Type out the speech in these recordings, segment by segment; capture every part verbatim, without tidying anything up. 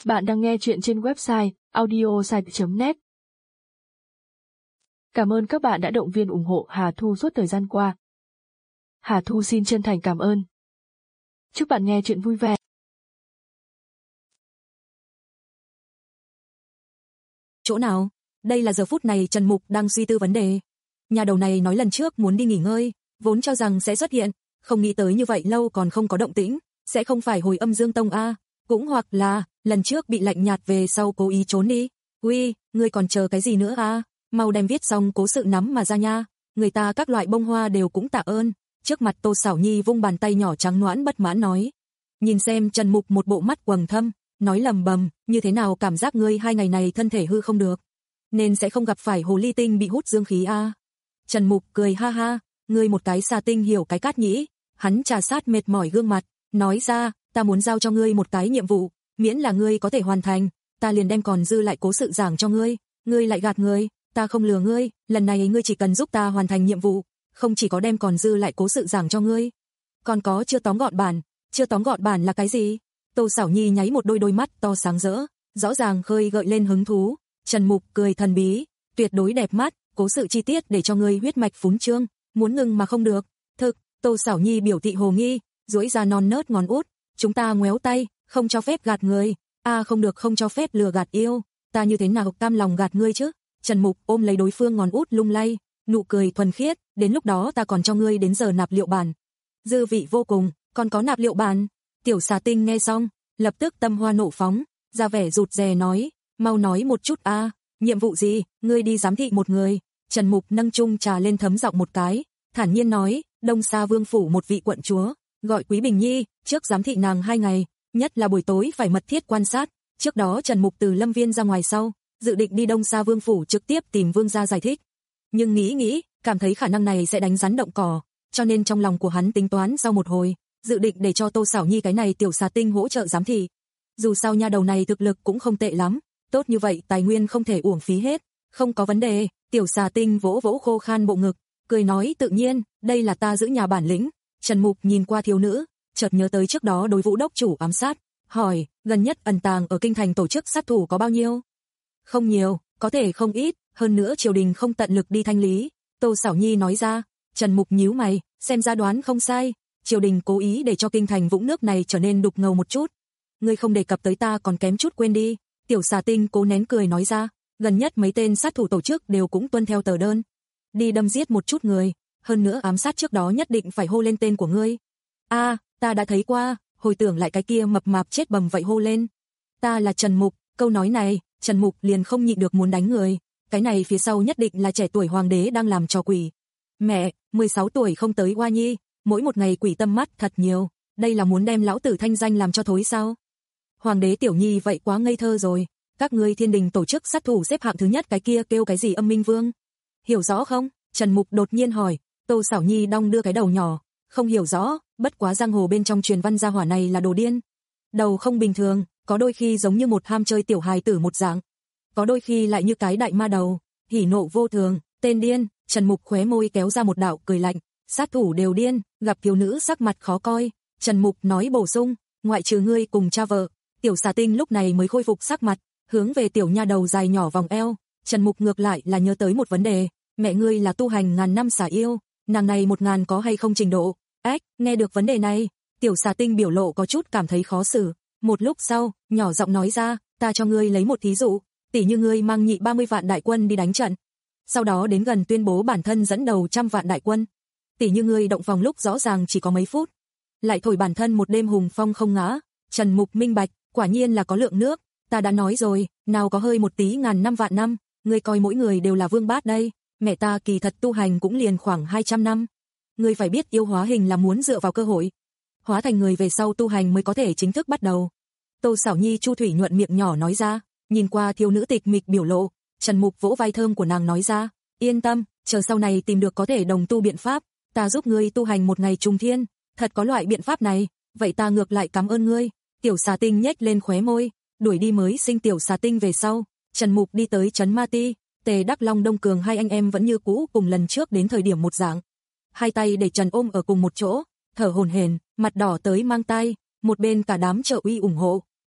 Bạn đang nghe chuyện trên website audiosite chấm net. Cảm ơn các bạn đã động viên ủng hộ Hà Thu suốt thời gian qua. Hà Thu xin chân thành cảm ơn. Chúc bạn nghe chuyện vui vẻ. Chỗ nào? Đây là giờ phút này Trần Mục đang suy tư vấn đề. Nhà đầu này nói lần trước muốn đi nghỉ ngơi, vốn cho rằng sẽ xuất hiện, không nghĩ tới như vậy lâu còn không có động tĩnh, sẽ không phải hồi âm Dương Tông a, cũng hoặc là lần trước bị lạnh nhạt về sau cố ý trốn đi. Uy, ngươi còn chờ cái gì nữa a? Mau đem viết xong cố sự nắm mà ra nha. Người ta các loại bông hoa đều cũng tạ ơn. Trước mặt Tô Sảo Nhi vung bàn tay nhỏ trắng nõn bất mãn nói. Nhìn xem Trần Mục một bộ mắt quầng thâm, nói lầm bầm, như thế nào cảm giác ngươi hai ngày này thân thể hư không được, nên sẽ không gặp phải hồ ly tinh bị hút dương khí a. Trần Mục cười ha ha, ngươi một cái xà tinh hiểu cái cát nhĩ. Hắn trà sát mệt mỏi gương mặt, nói ra, ta muốn giao cho ngươi một cái nhiệm vụ, miễn là ngươi có thể hoàn thành, ta liền đem còn dư lại cố sự giảng cho ngươi. Ngươi lại gạt ngươi, ta không lừa ngươi, lần này ngươi chỉ cần giúp ta hoàn thành nhiệm vụ, không chỉ có đem còn dư lại cố sự giảng cho ngươi, còn có chưa tóm gọn bản. Chưa tóm gọn bản là cái gì? Tô Sảo Nhi nháy một đôi đôi mắt to sáng rỡ, rõ ràng khơi gợi lên hứng thú. Trần Mục cười thần bí, tuyệt đối đẹp mắt, cố sự chi tiết để cho ngươi huyết mạch phún trương, muốn ngừng mà không được. Thực, Tô Sảo Nhi biểu thị hồ nghi, duỗi ra non nớt ngón út, chúng ta ngoéo tay, không cho phép gạt người. A à, không được, không cho phép lừa gạt yêu, ta như thế nào cam lòng gạt ngươi chứ? Trần Mục ôm lấy đối phương ngón út lung lay, nụ cười thuần khiết, đến lúc đó ta còn cho ngươi đến giờ nạp liệu bản. Dư vị vô cùng, còn có nạp liệu bản. Tiểu xà tinh nghe xong, lập tức tâm hoa nộ phóng, ra vẻ rụt rè nói, mau nói một chút a, à, nhiệm vụ gì? Ngươi đi giám thị một người. Trần Mục nâng chung trà lên thấm giọng một cái, thản nhiên nói, Đông Sa Vương phủ một vị quận chúa, gọi Quý Bình Nhi, trước giám thị nàng hai ngày, nhất là buổi tối phải mật thiết quan sát. Trước đó Trần Mục từ Lâm Viên ra ngoài sau, dự định đi Đông Sa Vương phủ trực tiếp tìm vương gia giải thích, nhưng nghĩ nghĩ, cảm thấy khả năng này sẽ đánh rắn động cỏ, cho nên trong lòng của hắn tính toán sau một hồi, dự định để cho Tô Sảo Nhi cái này tiểu xà tinh hỗ trợ giám thị. Dù sao nha đầu này thực lực cũng không tệ lắm, tốt như vậy tài nguyên không thể uổng phí hết. Không có vấn đề. Tiểu xà tinh vỗ vỗ khô khan bộ ngực, cười nói tự nhiên, đây là ta giữ nhà bản lĩnh. Trần Mục nhìn qua thiếu nữ, chợt nhớ tới trước đó đối Vũ đốc chủ ám sát, hỏi, gần nhất ẩn tàng ở kinh thành tổ chức sát thủ có bao nhiêu? Không nhiều, có thể không ít, hơn nữa triều đình không tận lực đi thanh lý. Tô Sảo Nhi nói ra. Trần Mục nhíu mày, xem ra đoán không sai, triều đình cố ý để cho kinh thành vũng nước này trở nên đục ngầu một chút. Ngươi không đề cập tới ta còn kém chút quên đi. Tiểu xà tinh cố nén cười nói ra, gần nhất mấy tên sát thủ tổ chức đều cũng tuân theo tờ đơn, đi đâm giết một chút người, hơn nữa ám sát trước đó nhất định phải hô lên tên của ngươi. A, à, ta đã thấy qua, hồi tưởng lại cái kia mập mạp chết bầm vậy hô lên. Ta là Trần Mục, câu nói này, Trần Mục liền không nhịn được muốn đánh người, cái này phía sau nhất định là trẻ tuổi hoàng đế đang làm trò quỷ. Mẹ, mười sáu tuổi không tới Hoa Nhi, mỗi một ngày quỷ tâm mắt thật nhiều, đây là muốn đem lão tử thanh danh làm cho thối sao? Hoàng đế tiểu nhi vậy quá ngây thơ rồi, các ngươi Thiên Đình tổ chức sát thủ xếp hạng thứ nhất cái kia kêu cái gì Âm Minh Vương? Hiểu rõ không? Trần Mục đột nhiên hỏi. Tô Sảo Nhi đong đưa cái đầu nhỏ, không hiểu rõ, bất quá giang hồ bên trong truyền văn gia hỏa này là đồ điên. Đầu không bình thường, có đôi khi giống như một ham chơi tiểu hài tử một dạng, có đôi khi lại như cái đại ma đầu, hỉ nộ vô thường, tên điên. Trần Mục khóe môi kéo ra một đạo cười lạnh, sát thủ đều điên. Gặp thiếu nữ sắc mặt khó coi, Trần Mục nói bổ sung, ngoại trừ ngươi cùng cha vợ. Tiểu xà tinh lúc này mới khôi phục sắc mặt, hướng về tiểu nha đầu dài nhỏ vòng eo. Trần Mục ngược lại là nhớ tới một vấn đề, mẹ ngươi là tu hành ngàn năm xà yêu, nàng này một ngàn có hay không trình độ? Ách, nghe được vấn đề này, tiểu xà tinh biểu lộ có chút cảm thấy khó xử. Một lúc sau, nhỏ giọng nói ra, ta cho ngươi lấy một thí dụ, tỷ như ngươi mang nhị ba mươi vạn đại quân đi đánh trận, sau đó đến gần tuyên bố bản thân dẫn đầu trăm vạn đại quân. Tỷ như ngươi động phòng lúc rõ ràng chỉ có mấy phút, lại thổi bản thân một đêm hùng phong không ngã. Trần Mục minh bạch, quả nhiên là có lượng nước, ta đã nói rồi, nào có hơi một tí ngàn năm vạn năm, ngươi coi mỗi người đều là vương bát đây, mẹ ta kỳ thật tu hành cũng liền khoảng hai trăm năm. Ngươi phải biết yêu hóa hình là muốn dựa vào cơ hội, hóa thành người về sau tu hành mới có thể chính thức bắt đầu. Tô Sảo Nhi chu thủy nhuận miệng nhỏ nói ra, nhìn qua thiếu nữ tịch mịch biểu lộ, Trần Mục vỗ vai thơm của nàng nói ra, yên tâm, chờ sau này tìm được có thể đồng tu biện pháp, ta giúp ngươi tu hành một ngày trùng thiên. Thật có loại biện pháp này, vậy ta ngược lại cảm ơn ngươi. Tiểu xà tinh nhếch lên khóe môi, đuổi đi mới sinh tiểu xà tinh về sau, Trần Mục đi tới trấn Ma Ti. Tề Đắc Long Đông Cường hai anh em vẫn như cũ cùng lần trước đến thời điểm một dạng, hai tay để Trần ôm ở cùng một chỗ, thở hổn hển, mặt đỏ tới mang tai, một bên cả đám trợ uy ủng hộ,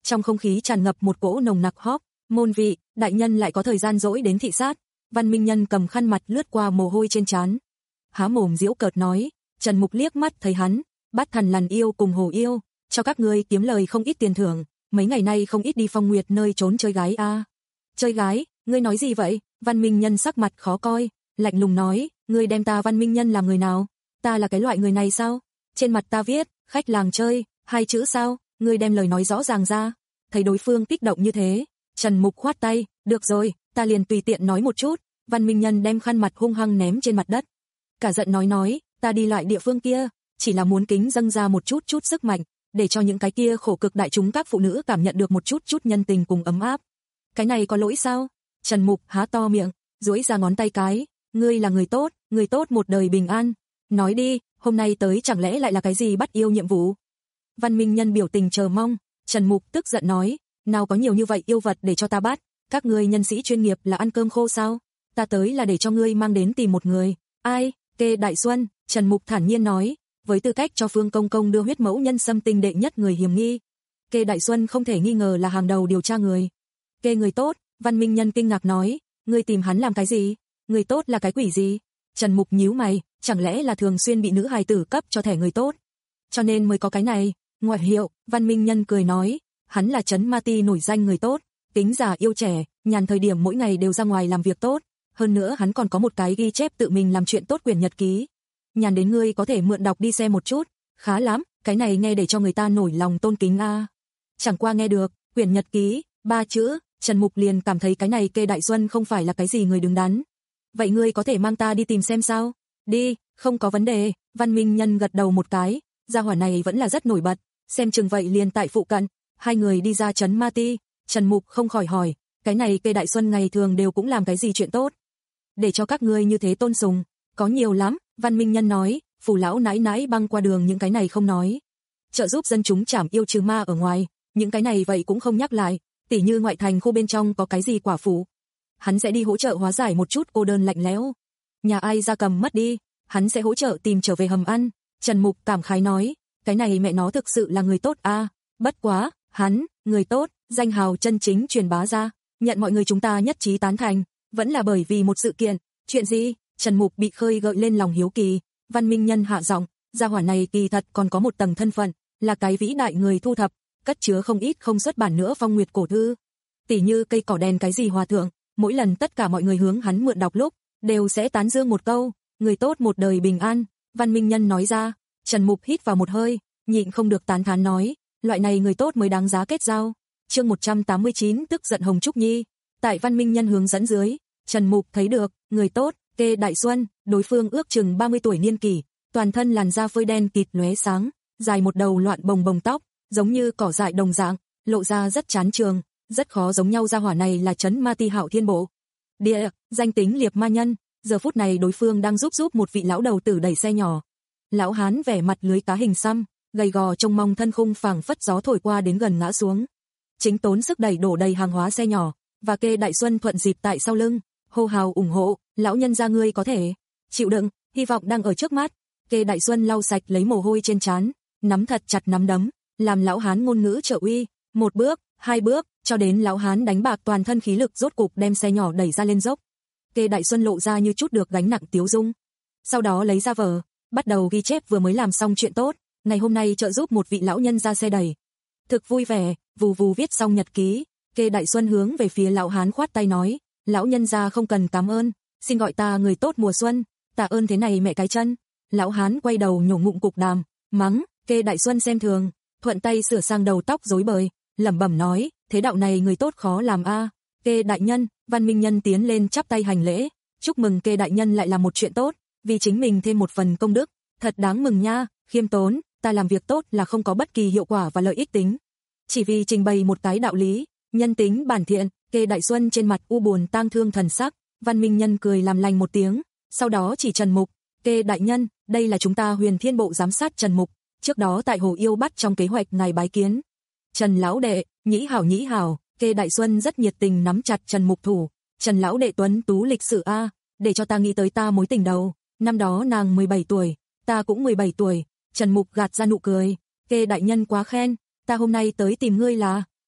trong không khí tràn ngập một cỗ nồng nặc hóc môn vị, đại nhân lại có thời gian rỗi đến thị sát. Văn Minh Nhân cầm khăn mặt lướt qua mồ hôi trên trán, há mồm giễu cợt nói. Trần Mục liếc mắt thấy hắn, Bát Thần Lằn Yêu cùng Hồ Yêu, cho các ngươi kiếm lời không ít tiền thưởng, mấy ngày nay không ít đi Phong Nguyệt nơi trốn chơi gái a. À. Chơi gái, ngươi nói gì vậy? Văn Minh Nhân sắc mặt khó coi, lạnh lùng nói, ngươi đem ta Văn Minh Nhân làm người nào? Ta là cái loại người này sao? Trên mặt ta viết, khách làng chơi, hai chữ sao? Ngươi đem lời nói rõ ràng ra. Thấy đối phương kích động như thế, Trần Mục khoát tay, được rồi, ta liền tùy tiện nói một chút. Văn Minh Nhân đem khăn mặt hung hăng ném trên mặt đất. Cả giận nói nói, ta đi loại địa phương kia, chỉ là muốn kính dâng ra một chút chút sức mạnh, để cho những cái kia khổ cực đại chúng các phụ nữ cảm nhận được một chút chút nhân tình cùng ấm áp. Cái này có lỗi sao? Trần Mục há to miệng, duỗi ra ngón tay cái, ngươi là người tốt, người tốt một đời bình an. Nói đi, hôm nay tới chẳng lẽ lại là cái gì bắt yêu nhiệm vụ? Văn Minh Nhân biểu tình chờ mong, Trần Mục tức giận nói, nào có nhiều như vậy yêu vật để cho ta bắt, các ngươi nhân sĩ chuyên nghiệp là ăn cơm khô sao? Ta tới là để cho ngươi mang đến tìm một người. Ai? Kê Đại Xuân. Trần Mục thản nhiên nói, với tư cách cho Phương Công Công đưa huyết mẫu nhân xâm tinh đệ nhất người hiểm nghi. Kê Đại Xuân không thể nghi ngờ là hàng đầu điều tra người. Kê người tốt, Văn Minh Nhân kinh ngạc nói, ngươi tìm hắn làm cái gì? Người tốt là cái quỷ gì? Trần Mục nhíu mày, chẳng lẽ là thường xuyên bị nữ hài tử cấp cho thẻ người tốt? Cho nên mới có cái này, ngoại hiệu. Văn Minh Nhân cười nói, hắn là Trấn Ma Ti nổi danh người tốt, tính già yêu trẻ, nhàn thời điểm mỗi ngày đều ra ngoài làm việc tốt. Hơn nữa hắn còn có một cái ghi chép tự mình làm chuyện tốt quyển nhật ký. Nhàn đến ngươi có thể mượn đọc đi xem một chút, khá lắm, cái này nghe để cho người ta nổi lòng tôn kính a. À. Chẳng qua nghe được, quyển nhật ký, ba chữ, Trần Mục liền cảm thấy cái này Kê Đại Xuân không phải là cái gì người đứng đắn. Vậy ngươi có thể mang ta đi tìm xem sao? Đi, không có vấn đề. Văn Minh Nhân gật đầu một cái, gia hỏa này vẫn là rất nổi bật, xem chừng vậy liền tại phụ cận. Hai người đi ra Trấn Ma Ti, Trần Mục không khỏi hỏi, cái này Kê Đại Xuân ngày thường đều cũng làm cái gì chuyện tốt? Để cho các ngươi như thế tôn sùng, có nhiều lắm. Văn Minh Nhân nói, phù lão nãi nãi băng qua đường những cái này không nói. Trợ giúp dân chúng trảm yêu trừ ma ở ngoài, những cái này vậy cũng không nhắc lại, tỉ như ngoại thành khu bên trong có cái gì quả phủ. Hắn sẽ đi hỗ trợ hóa giải một chút cô đơn lạnh lẽo. Nhà ai gia cầm mất đi, hắn sẽ hỗ trợ tìm trở về hầm ăn. Trần Mục cảm khái nói, cái này mẹ nó thực sự là người tốt a. À. Bất quá, hắn, người tốt, danh hào chân chính truyền bá ra, nhận mọi người chúng ta nhất trí tán thành, vẫn là bởi vì một sự kiện. Chuyện gì? Trần Mục bị khơi gợi lên lòng hiếu kỳ. Văn Minh Nhân hạ giọng, gia hỏa này kỳ thật còn có một tầng thân phận, là cái vĩ đại người thu thập, cất chứa không ít không xuất bản nữa phong nguyệt cổ thư. Tỉ như cây cỏ đèn cái gì hòa thượng, mỗi lần tất cả mọi người hướng hắn mượn đọc lúc, đều sẽ tán dương một câu, người tốt một đời bình an. Văn Minh Nhân nói ra, Trần Mục hít vào một hơi, nhịn không được tán thán nói, loại này người tốt mới đáng giá kết giao. Chương một trăm tám mươi chín tức giận Hồng Trúc Nhi. Tại Văn Minh Nhân hướng dẫn dưới, Trần Mục thấy được, người tốt, Kê Đại Xuân, đối phương ước chừng ba mươi tuổi niên kỷ, toàn thân làn da phơi đen kịt lóe sáng, dài một đầu loạn bồng bồng tóc, giống như cỏ dại đồng dạng, lộ ra rất chán trường, rất khó giống nhau. Gia hỏa này là Trấn Ma Ti Hạo Thiên Bộ. Địa, danh tính Liệp Ma Nhân, giờ phút này đối phương đang giúp giúp một vị lão đầu tử đẩy xe nhỏ. Lão hán vẻ mặt lưới cá hình xăm, gầy gò trông mong thân khung phảng phất gió thổi qua đến gần ngã xuống. Chính tốn sức đẩy đổ đầy hàng hóa xe nhỏ, và Kê Đại Xuân thuận dịp tại sau lưng, hô hào ủng hộ, lão nhân gia ngươi có thể chịu đựng, hy vọng đang ở trước mắt. Kê Đại Xuân lau sạch lấy mồ hôi trên trán, nắm thật chặt nắm đấm, làm lão hán ngôn ngữ trợ uy, một bước, hai bước, cho đến lão hán đánh bạc toàn thân khí lực rốt cục đem xe nhỏ đẩy ra lên dốc. Kê Đại Xuân lộ ra như chút được gánh nặng tiếu dung. Sau đó lấy ra vở, bắt đầu ghi chép vừa mới làm xong chuyện tốt, ngày hôm nay trợ giúp một vị lão nhân ra xe đẩy. Thực vui vẻ, vù vù viết xong nhật ký, Kê Đại Xuân hướng về phía lão hán khoát tay nói, lão nhân gia không cần cảm ơn, xin gọi ta người tốt mùa xuân, tạ ơn thế này mẹ cái chân. Lão hán quay đầu nhổ ngụm cục đàm, mắng, Kê Đại Xuân xem thường, thuận tay sửa sang đầu tóc rối bời, lẩm bẩm nói, thế đạo này người tốt khó làm a. À. Kê đại nhân, Văn Minh Nhân tiến lên chắp tay hành lễ, chúc mừng Kê đại nhân lại làm một chuyện tốt, vì chính mình thêm một phần công đức, thật đáng mừng nha. Khiêm tốn, ta làm việc tốt là không có bất kỳ hiệu quả và lợi ích tính, chỉ vì trình bày một cái đạo lý, nhân tính bản thiện. Kê Đại Xuân trên mặt u buồn tang thương thần sắc, Văn Minh Nhân cười làm lành một tiếng, sau đó chỉ Trần Mục, Kê đại nhân, đây là chúng ta Huyền Thiên Bộ giám sát Trần Mục, trước đó tại Hồ Yêu Bắt trong kế hoạch ngài bái kiến. Trần lão đệ, nhĩ hảo nhĩ hảo. Kê Đại Xuân rất nhiệt tình nắm chặt Trần Mục thủ, Trần lão đệ tuấn tú lịch sự a, để cho ta nghĩ tới ta mối tình đầu, năm đó nàng mười bảy tuổi, ta cũng mười bảy tuổi. Trần Mục gạt ra nụ cười, Kê đại nhân quá khen, ta hôm nay tới tìm ngươi là,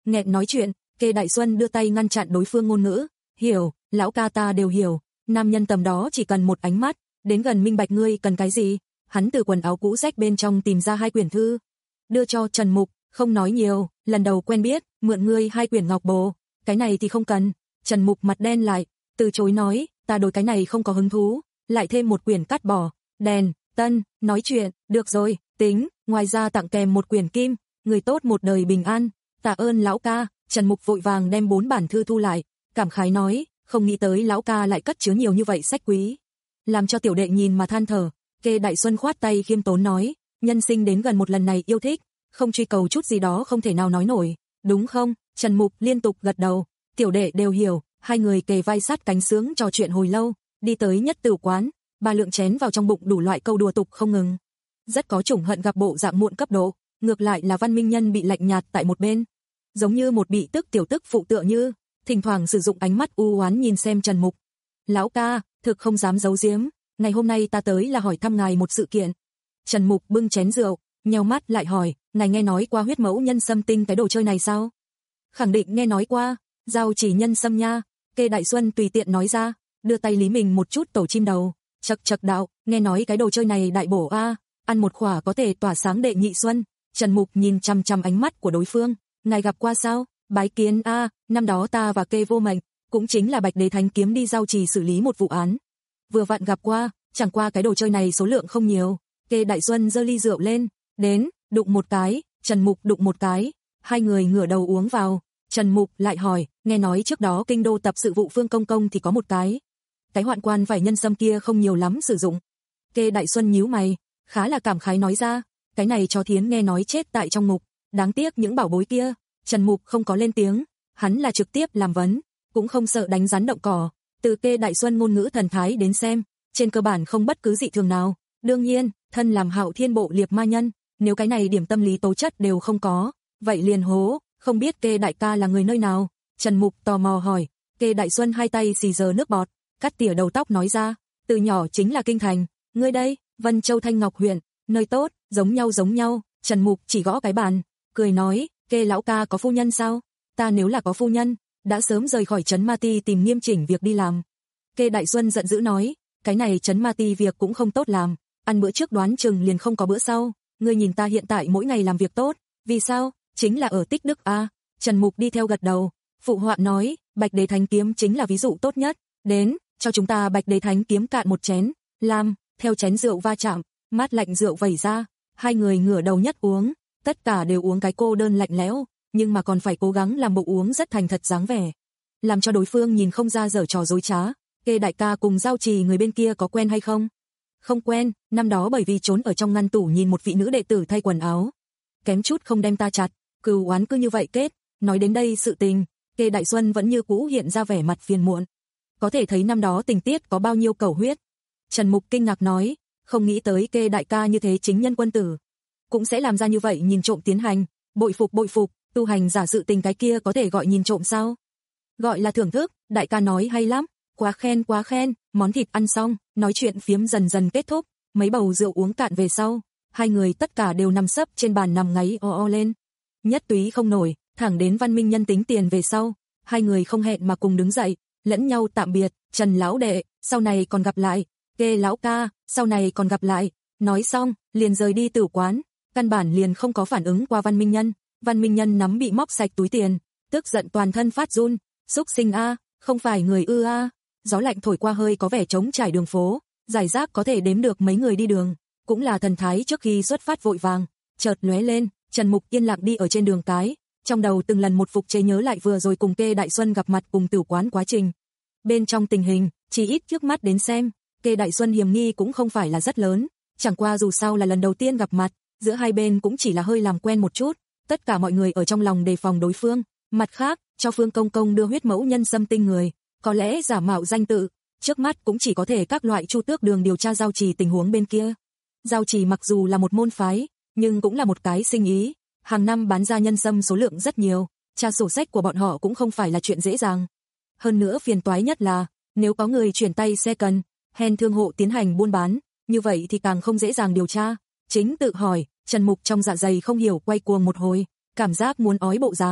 nghẹn nói chuyện, Kê Đại Xuân đưa tay ngăn chặn đối phương ngôn ngữ, hiểu, lão ca ta đều hiểu, nam nhân tầm đó chỉ cần một ánh mắt, đến gần minh bạch ngươi cần cái gì, hắn từ quần áo cũ rách bên trong tìm ra hai quyển thư, đưa cho Trần Mục, không nói nhiều, lần đầu quen biết, mượn ngươi hai quyển ngọc bồ, cái này thì không cần, Trần Mục mặt đen lại, từ chối nói, ta đối cái này không có hứng thú, lại thêm một quyển cắt bỏ, đèn, tân, nói chuyện, được rồi, tính, ngoài ra tặng kèm một quyển kim, người tốt một đời bình an, tạ ơn lão ca, Trần Mục vội vàng đem bốn bản thư thu lại, cảm khái nói, không nghĩ tới lão ca lại cất chứa nhiều như vậy sách quý. Làm cho tiểu đệ nhìn mà than thở, Kê Đại Xuân khoát tay khiêm tốn nói, nhân sinh đến gần một lần này yêu thích, không truy cầu chút gì đó không thể nào nói nổi, đúng không? Trần Mục liên tục gật đầu, tiểu đệ đều hiểu, hai người kề vai sát cánh sướng trò chuyện hồi lâu, đi tới nhất tử quán, ba lượng chén vào trong bụng đủ loại câu đùa tục không ngừng. Rất có chủng hận gặp bộ dạng muộn cấp độ, ngược lại là Văn Minh Nhân bị lạnh nhạt tại một bên, giống như một bị tức tiểu tức phụ tựa như, thỉnh thoảng sử dụng ánh mắt u oán nhìn xem Trần Mục. Lão ca, thực không dám giấu giếm, ngày hôm nay ta tới là hỏi thăm ngài một sự kiện. Trần Mục bưng chén rượu, nheo mắt lại hỏi, ngài nghe nói qua huyết mẫu nhân sâm tinh cái đồ chơi này sao? Khẳng định nghe nói qua, giao chỉ nhân sâm nha, Kê Đại Xuân tùy tiện nói ra, đưa tay lý mình một chút tổ chim đầu, chậc chậc đạo, nghe nói cái đồ chơi này đại bổ a, ăn một khỏa có thể tỏa sáng đệ nhị xuân. Trần Mục nhìn chằm chằm ánh mắt của đối phương, ngài gặp qua sao? Bái kiến a, năm đó ta và Kê Vô Mệnh, cũng chính là Bạch Đế Thánh kiếm đi giao trì xử lý một vụ án. Vừa vặn gặp qua, chẳng qua cái đồ chơi này số lượng không nhiều. Kê Đại Xuân giơ ly rượu lên, đến, đụng một cái, Trần Mục đụng một cái, hai người ngửa đầu uống vào. Trần Mục lại hỏi, nghe nói trước đó kinh đô tập sự vụ Phương Công Công thì có một cái. Cái hoạn quan phải nhân sâm kia không nhiều lắm sử dụng. Kê Đại Xuân nhíu mày, khá là cảm khái nói ra, cái này cho Thiến nghe nói chết tại trong ngục, đáng tiếc những bảo bối kia. Trần Mục không có lên tiếng, hắn là trực tiếp làm vấn, cũng không sợ đánh rắn động cỏ. Từ Kê Đại Xuân ngôn ngữ thần thái đến xem, trên cơ bản không bất cứ dị thường nào. Đương nhiên, thân làm Hạo Thiên Bộ liệp ma nhân, nếu cái này điểm tâm lý tố chất đều không có, vậy liền hố, không biết Kê đại ca là người nơi nào? Trần Mục tò mò hỏi. Kê Đại Xuân hai tay xì giờ nước bọt, cắt tỉa đầu tóc nói ra, từ nhỏ chính là kinh thành, ngươi đây, Vân Châu Thanh Ngọc huyện, nơi tốt, giống nhau giống nhau. Trần Mục chỉ gõ cái bàn, cười nói, Kê lão ca có phu nhân sao? Ta nếu là có phu nhân, đã sớm rời khỏi trấn Ma Ti tìm nghiêm chỉnh việc đi làm. Kê Đại Xuân giận dữ nói, cái này trấn Ma Ti việc cũng không tốt làm, ăn bữa trước đoán chừng liền không có bữa sau, ngươi nhìn ta hiện tại mỗi ngày làm việc tốt, vì sao? Chính là ở tích đức a. Trần Mục đi theo gật đầu, phụ họa nói, Bạch Đế Thánh kiếm chính là ví dụ tốt nhất, đến, cho chúng ta Bạch Đế Thánh kiếm cạn một chén, làm, theo chén rượu va chạm, mát lạnh rượu vẩy ra, hai người ngửa đầu nhất uống, tất cả đều uống cái cô đơn lạnh lẽo, nhưng mà còn phải cố gắng làm bộ uống rất thành thật dáng vẻ, làm cho đối phương nhìn không ra giở trò dối trá. Kê đại ca cùng giao trì người bên kia có quen hay không? Không quen, năm đó bởi vì trốn ở trong ngăn tủ nhìn một vị nữ đệ tử thay quần áo, kém chút không đem ta chặt, cừu oán cứ như vậy kết. Nói đến đây sự tình, Kê Đại Xuân vẫn như cũ hiện ra vẻ mặt phiền muộn. Có thể thấy năm đó tình tiết có bao nhiêu cẩu huyết. Trần Mục kinh ngạc nói, không nghĩ tới Kê đại ca như thế chính nhân quân tử, cũng sẽ làm ra như vậy nhìn trộm tiến hành, bội phục bội phục, tu hành giả sự tình cái kia có thể gọi nhìn trộm sao? Gọi là thưởng thức, đại ca nói hay lắm, quá khen quá khen. Món thịt ăn xong, nói chuyện phiếm dần dần kết thúc, mấy bầu rượu uống cạn về sau, hai người tất cả đều nằm sấp trên bàn nằm ngáy o o lên. Nhất túy không nổi, thẳng đến Văn Minh Nhân tính tiền về sau, hai người không hẹn mà cùng đứng dậy, lẫn nhau tạm biệt, Trần lão đệ, sau này còn gặp lại, Kê lão ca, sau này còn gặp lại. Nói xong, liền rời đi tử quán, căn bản liền không có phản ứng qua Văn Minh Nhân. Văn Minh Nhân nắm bị móc sạch túi tiền, tức giận toàn thân phát run, xúc sinh a, không phải người ư a. Gió lạnh thổi qua hơi có vẻ trống trải đường phố, giải rác có thể đếm được mấy người đi đường, cũng là thần thái trước khi xuất phát vội vàng, chợt lóe lên. Trần Mục yên lặng đi ở trên đường cái, trong đầu từng lần một phục chế nhớ lại vừa rồi cùng Kê Đại Xuân gặp mặt cùng tử quán quá trình. Bên trong tình hình, chỉ ít trước mắt đến xem, Kê Đại Xuân hiểm nghi cũng không phải là rất lớn, chẳng qua dù sao là lần đầu tiên gặp mặt, giữa hai bên cũng chỉ là hơi làm quen một chút, tất cả mọi người ở trong lòng đề phòng đối phương. Mặt khác, cho Phương Công Công đưa huyết mẫu nhân sâm tinh người, có lẽ giả mạo danh tự, trước mắt cũng chỉ có thể các loại Chu Tước Đường điều tra giao trì tình huống bên kia. Giao trì mặc dù là một môn phái, nhưng cũng là một cái sinh ý, hàng năm bán ra nhân sâm số lượng rất nhiều, tra sổ sách của bọn họ cũng không phải là chuyện dễ dàng. Hơn nữa phiền toái nhất là, nếu có người chuyển tay xe cần, hèn thương hộ tiến hành buôn bán, như vậy thì càng không dễ dàng điều tra. Chính tự hỏi, Trần Mục trong dạ dày không hiểu quay cuồng một hồi, cảm giác muốn ói bộ dáng,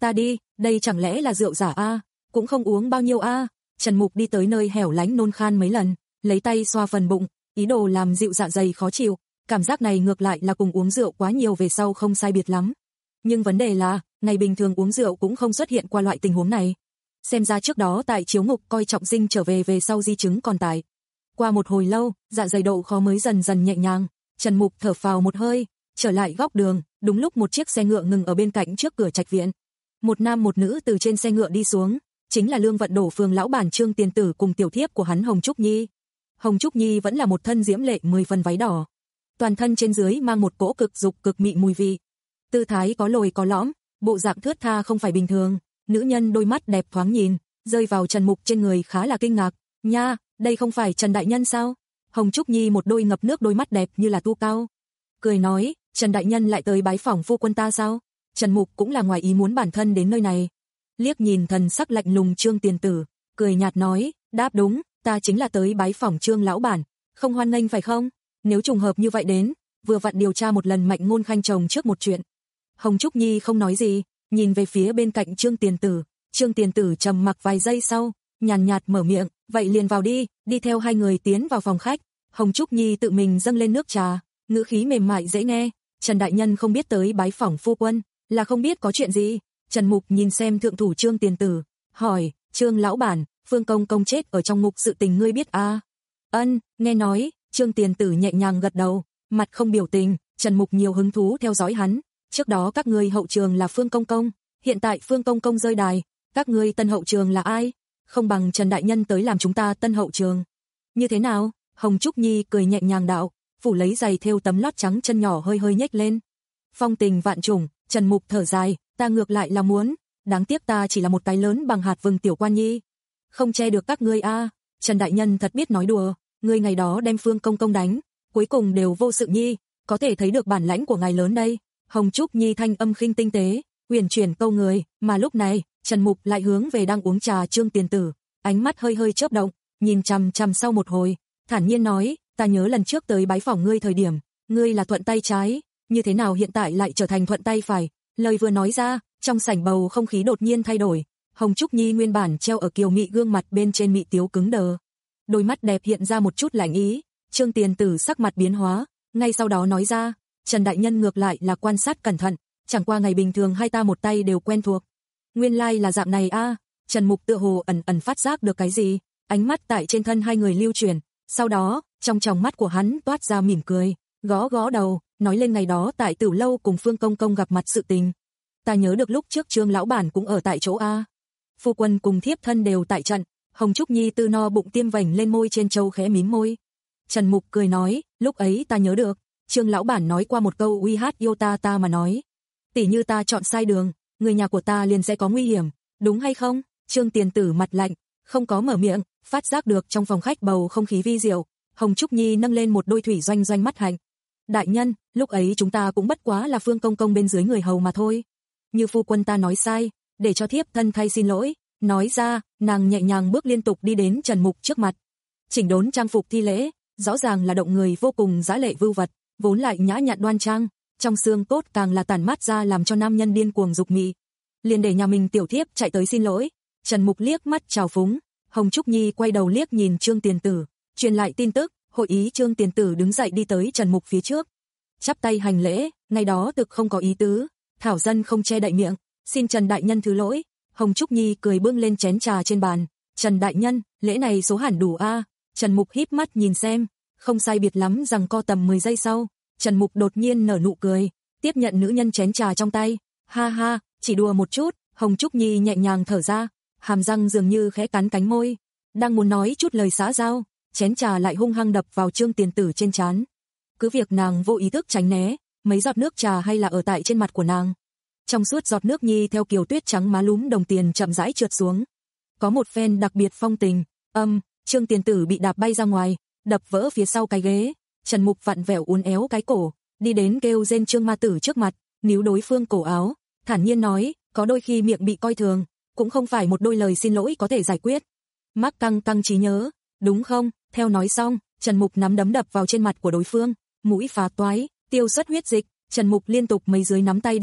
Ta đi, đây chẳng lẽ là rượu giả a? Cũng không uống bao nhiêu a. Trần Mục đi tới nơi hẻo lánh nôn khan mấy lần, lấy tay xoa phần bụng, ý đồ làm dịu dạ dày khó chịu, cảm giác này ngược lại là cùng uống rượu quá nhiều về sau không sai biệt lắm. Nhưng vấn đề là, ngày bình thường uống rượu cũng không xuất hiện qua loại tình huống này. Xem ra trước đó tại chiếu ngục coi trọng sinh trở về về sau di chứng còn tại. Qua một hồi lâu, dạ dày độ khó mới dần dần nhẹ nhàng, Trần Mục thở phào một hơi, trở lại góc đường, đúng lúc một chiếc xe ngựa ngừng ở bên cạnh trước cửa trạch viện. Một nam một nữ từ trên xe ngựa đi xuống, chính là Lương Vận Đổ phường lão bản Trương Tiền Tử cùng tiểu thiếp của hắn Hồng Trúc Nhi. Hồng Trúc Nhi vẫn là một thân diễm lệ mười phần váy đỏ, toàn thân trên dưới mang một cỗ cực dục cực mị mùi vị. Tư thái có lồi có lõm, bộ dạng thướt tha không phải bình thường, nữ nhân đôi mắt đẹp thoáng nhìn, rơi vào Trần Mục trên người khá là kinh ngạc. Nha, đây không phải Trần đại nhân sao? Hồng Trúc Nhi một đôi ngập nước đôi mắt đẹp như là tu cao, cười nói, Trần đại nhân lại tới bái phỏng phu quân ta sao? Trần Mục cũng là ngoài ý muốn bản thân đến nơi này. Liếc nhìn thần sắc lạnh lùng Trương Tiền Tử, cười nhạt nói, đáp đúng, ta chính là tới bái phỏng Trương lão bản, không hoan nghênh phải không? Nếu trùng hợp như vậy đến, vừa vặn điều tra một lần Mạnh Ngôn Khanh chồng trước một chuyện. Hồng Trúc Nhi không nói gì, nhìn về phía bên cạnh Trương Tiền Tử, Trương Tiền Tử trầm mặc vài giây sau, nhàn nhạt mở miệng, vậy liền vào đi, đi theo hai người tiến vào phòng khách. Hồng Trúc Nhi tự mình dâng lên nước trà, ngữ khí mềm mại dễ nghe, Trần đại nhân không biết tới bái phỏng phu quân, là không biết có chuyện gì? Trần Mục nhìn xem thượng thủ Trương Tiền Tử, hỏi, Trương lão bản, Phương công công chết ở trong ngục sự tình ngươi biết a? À? Ân, nghe nói. Trương Tiền Tử nhẹ nhàng gật đầu, mặt không biểu tình. Trần Mục nhiều hứng thú theo dõi hắn. Trước đó các ngươi hậu trường là Phương công công, hiện tại Phương công công rơi đài, các ngươi tân hậu trường là ai? Không bằng Trần đại nhân tới làm chúng ta tân hậu trường. Như thế nào? Hồng Trúc Nhi cười nhẹ nhàng đạo, phủ lấy giày thêu tấm lót trắng chân nhỏ hơi hơi nhếch lên. Phong tình vạn trùng. Trần Mục thở dài, ta ngược lại là muốn, đáng tiếc ta chỉ là một cái lớn bằng hạt vừng tiểu quan nhi, không che được các ngươi a. À. Trần đại nhân thật biết nói đùa, ngươi ngày đó đem Phương công công đánh, cuối cùng đều vô sự nhi, có thể thấy được bản lãnh của ngài lớn đây. Hồng Trúc Nhi thanh âm khinh tinh tế, huyền chuyển câu người, mà lúc này, Trần Mục lại hướng về đang uống trà Trương Tiền Tử, ánh mắt hơi hơi chớp động, nhìn chằm chằm sau một hồi, thản nhiên nói, ta nhớ lần trước tới bái phỏng ngươi thời điểm, ngươi là thuận tay trái, như thế nào hiện tại lại trở thành thuận tay phải? Lời vừa nói ra, trong sảnh bầu không khí đột nhiên thay đổi, Hồng Trúc Nhi nguyên bản treo ở kiều mị gương mặt bên trên mị tiếu cứng đờ, đôi mắt đẹp hiện ra một chút lạnh ý. Trương Tiền Tử sắc mặt biến hóa, ngay sau đó nói ra, Trần đại nhân ngược lại là quan sát cẩn thận, chẳng qua ngày bình thường hai ta một tay đều quen thuộc. Nguyên lai like là dạng này a. À. Trần Mục tựa hồ ẩn ẩn phát giác được cái gì, ánh mắt tại trên thân hai người lưu chuyển, sau đó, trong tròng mắt của hắn toát ra mỉm cười, gõ gõ đầu, nói lên ngày đó tại Tử lâu cùng Phương công công gặp mặt sự tình. Ta nhớ được lúc trước Trương lão bản cũng ở tại chỗ a. Phu quân cùng thiếp thân đều tại trận. Hồng Trúc Nhi tư no bụng tiêm vành lên môi trên châu khẽ mím môi. Trần Mục cười nói, lúc ấy ta nhớ được, Trương lão bản nói qua một câu uy hát yêu ta ta mà nói, tỉ như ta chọn sai đường, người nhà của ta liền sẽ có nguy hiểm, đúng hay không? Trương Tiền Tử mặt lạnh, không có mở miệng, phát giác được trong phòng khách bầu không khí vi diệu. Hồng Trúc Nhi nâng lên một đôi thủy doanh doanh mắt hạnh. Đại nhân, lúc ấy chúng ta cũng bất quá là Phương công công bên dưới người hầu mà thôi. Như phu quân ta nói sai, để cho thiếp thân thay xin lỗi. Nói ra, nàng nhẹ nhàng bước liên tục đi đến Trần Mục trước mặt. Chỉnh đốn trang phục thi lễ, rõ ràng là động người vô cùng dã lệ vưu vật, vốn lại nhã nhặn đoan trang, trong xương cốt càng là tản mát ra làm cho nam nhân điên cuồng dục mị. Liền để nhà mình tiểu thiếp chạy tới xin lỗi. Trần Mục liếc mắt chào phúng, Hồng Trúc Nhi quay đầu liếc nhìn Trương Tiền Tử, truyền lại tin tức. Hội ý Trương Tiền Tử đứng dậy đi tới Trần Mục phía trước, chắp tay hành lễ, ngày đó thực không có ý tứ, thảo dân không che đậy miệng, xin Trần đại nhân thứ lỗi. Hồng Trúc Nhi cười bưng lên chén trà trên bàn, Trần đại nhân, lễ này số hẳn đủ a. À. Trần Mục híp mắt nhìn xem, không sai biệt lắm rằng co tầm mười giây sau, Trần Mục đột nhiên nở nụ cười, tiếp nhận nữ nhân chén trà trong tay, ha ha, chỉ đùa một chút. Hồng Trúc Nhi nhẹ nhàng thở ra, hàm răng dường như khẽ cắn cánh môi, đang muốn nói chút lời xã giao, chén trà lại hung hăng đập vào Trương Tiền Tử trên trán. Cứ việc nàng vô ý thức tránh né, mấy giọt nước trà hay là ở tại trên mặt của nàng. Trong suốt giọt nước nhi theo kiều tuyết trắng má lúm đồng tiền chậm rãi trượt xuống. Có một phen đặc biệt phong tình, âm, Trương Tiền Tử bị đạp bay ra ngoài, đập vỡ phía sau cái ghế. Trần Mục vặn vẹo uốn éo cái cổ, đi đến kêu rên Trương Ma Tử trước mặt, níu đối phương cổ áo, thản nhiên nói, có đôi khi miệng bị coi thường, cũng không phải một đôi lời xin lỗi có thể giải quyết. Mắc căng căng trí nhớ, đúng không? Theo nói xong, Trần Mục nắm đấm đập vào trên mặt của đối phương, mũi phá toái, tiêu xuất huyết dịch, Trần Mục liên tục mấy dưới nắm tay đi,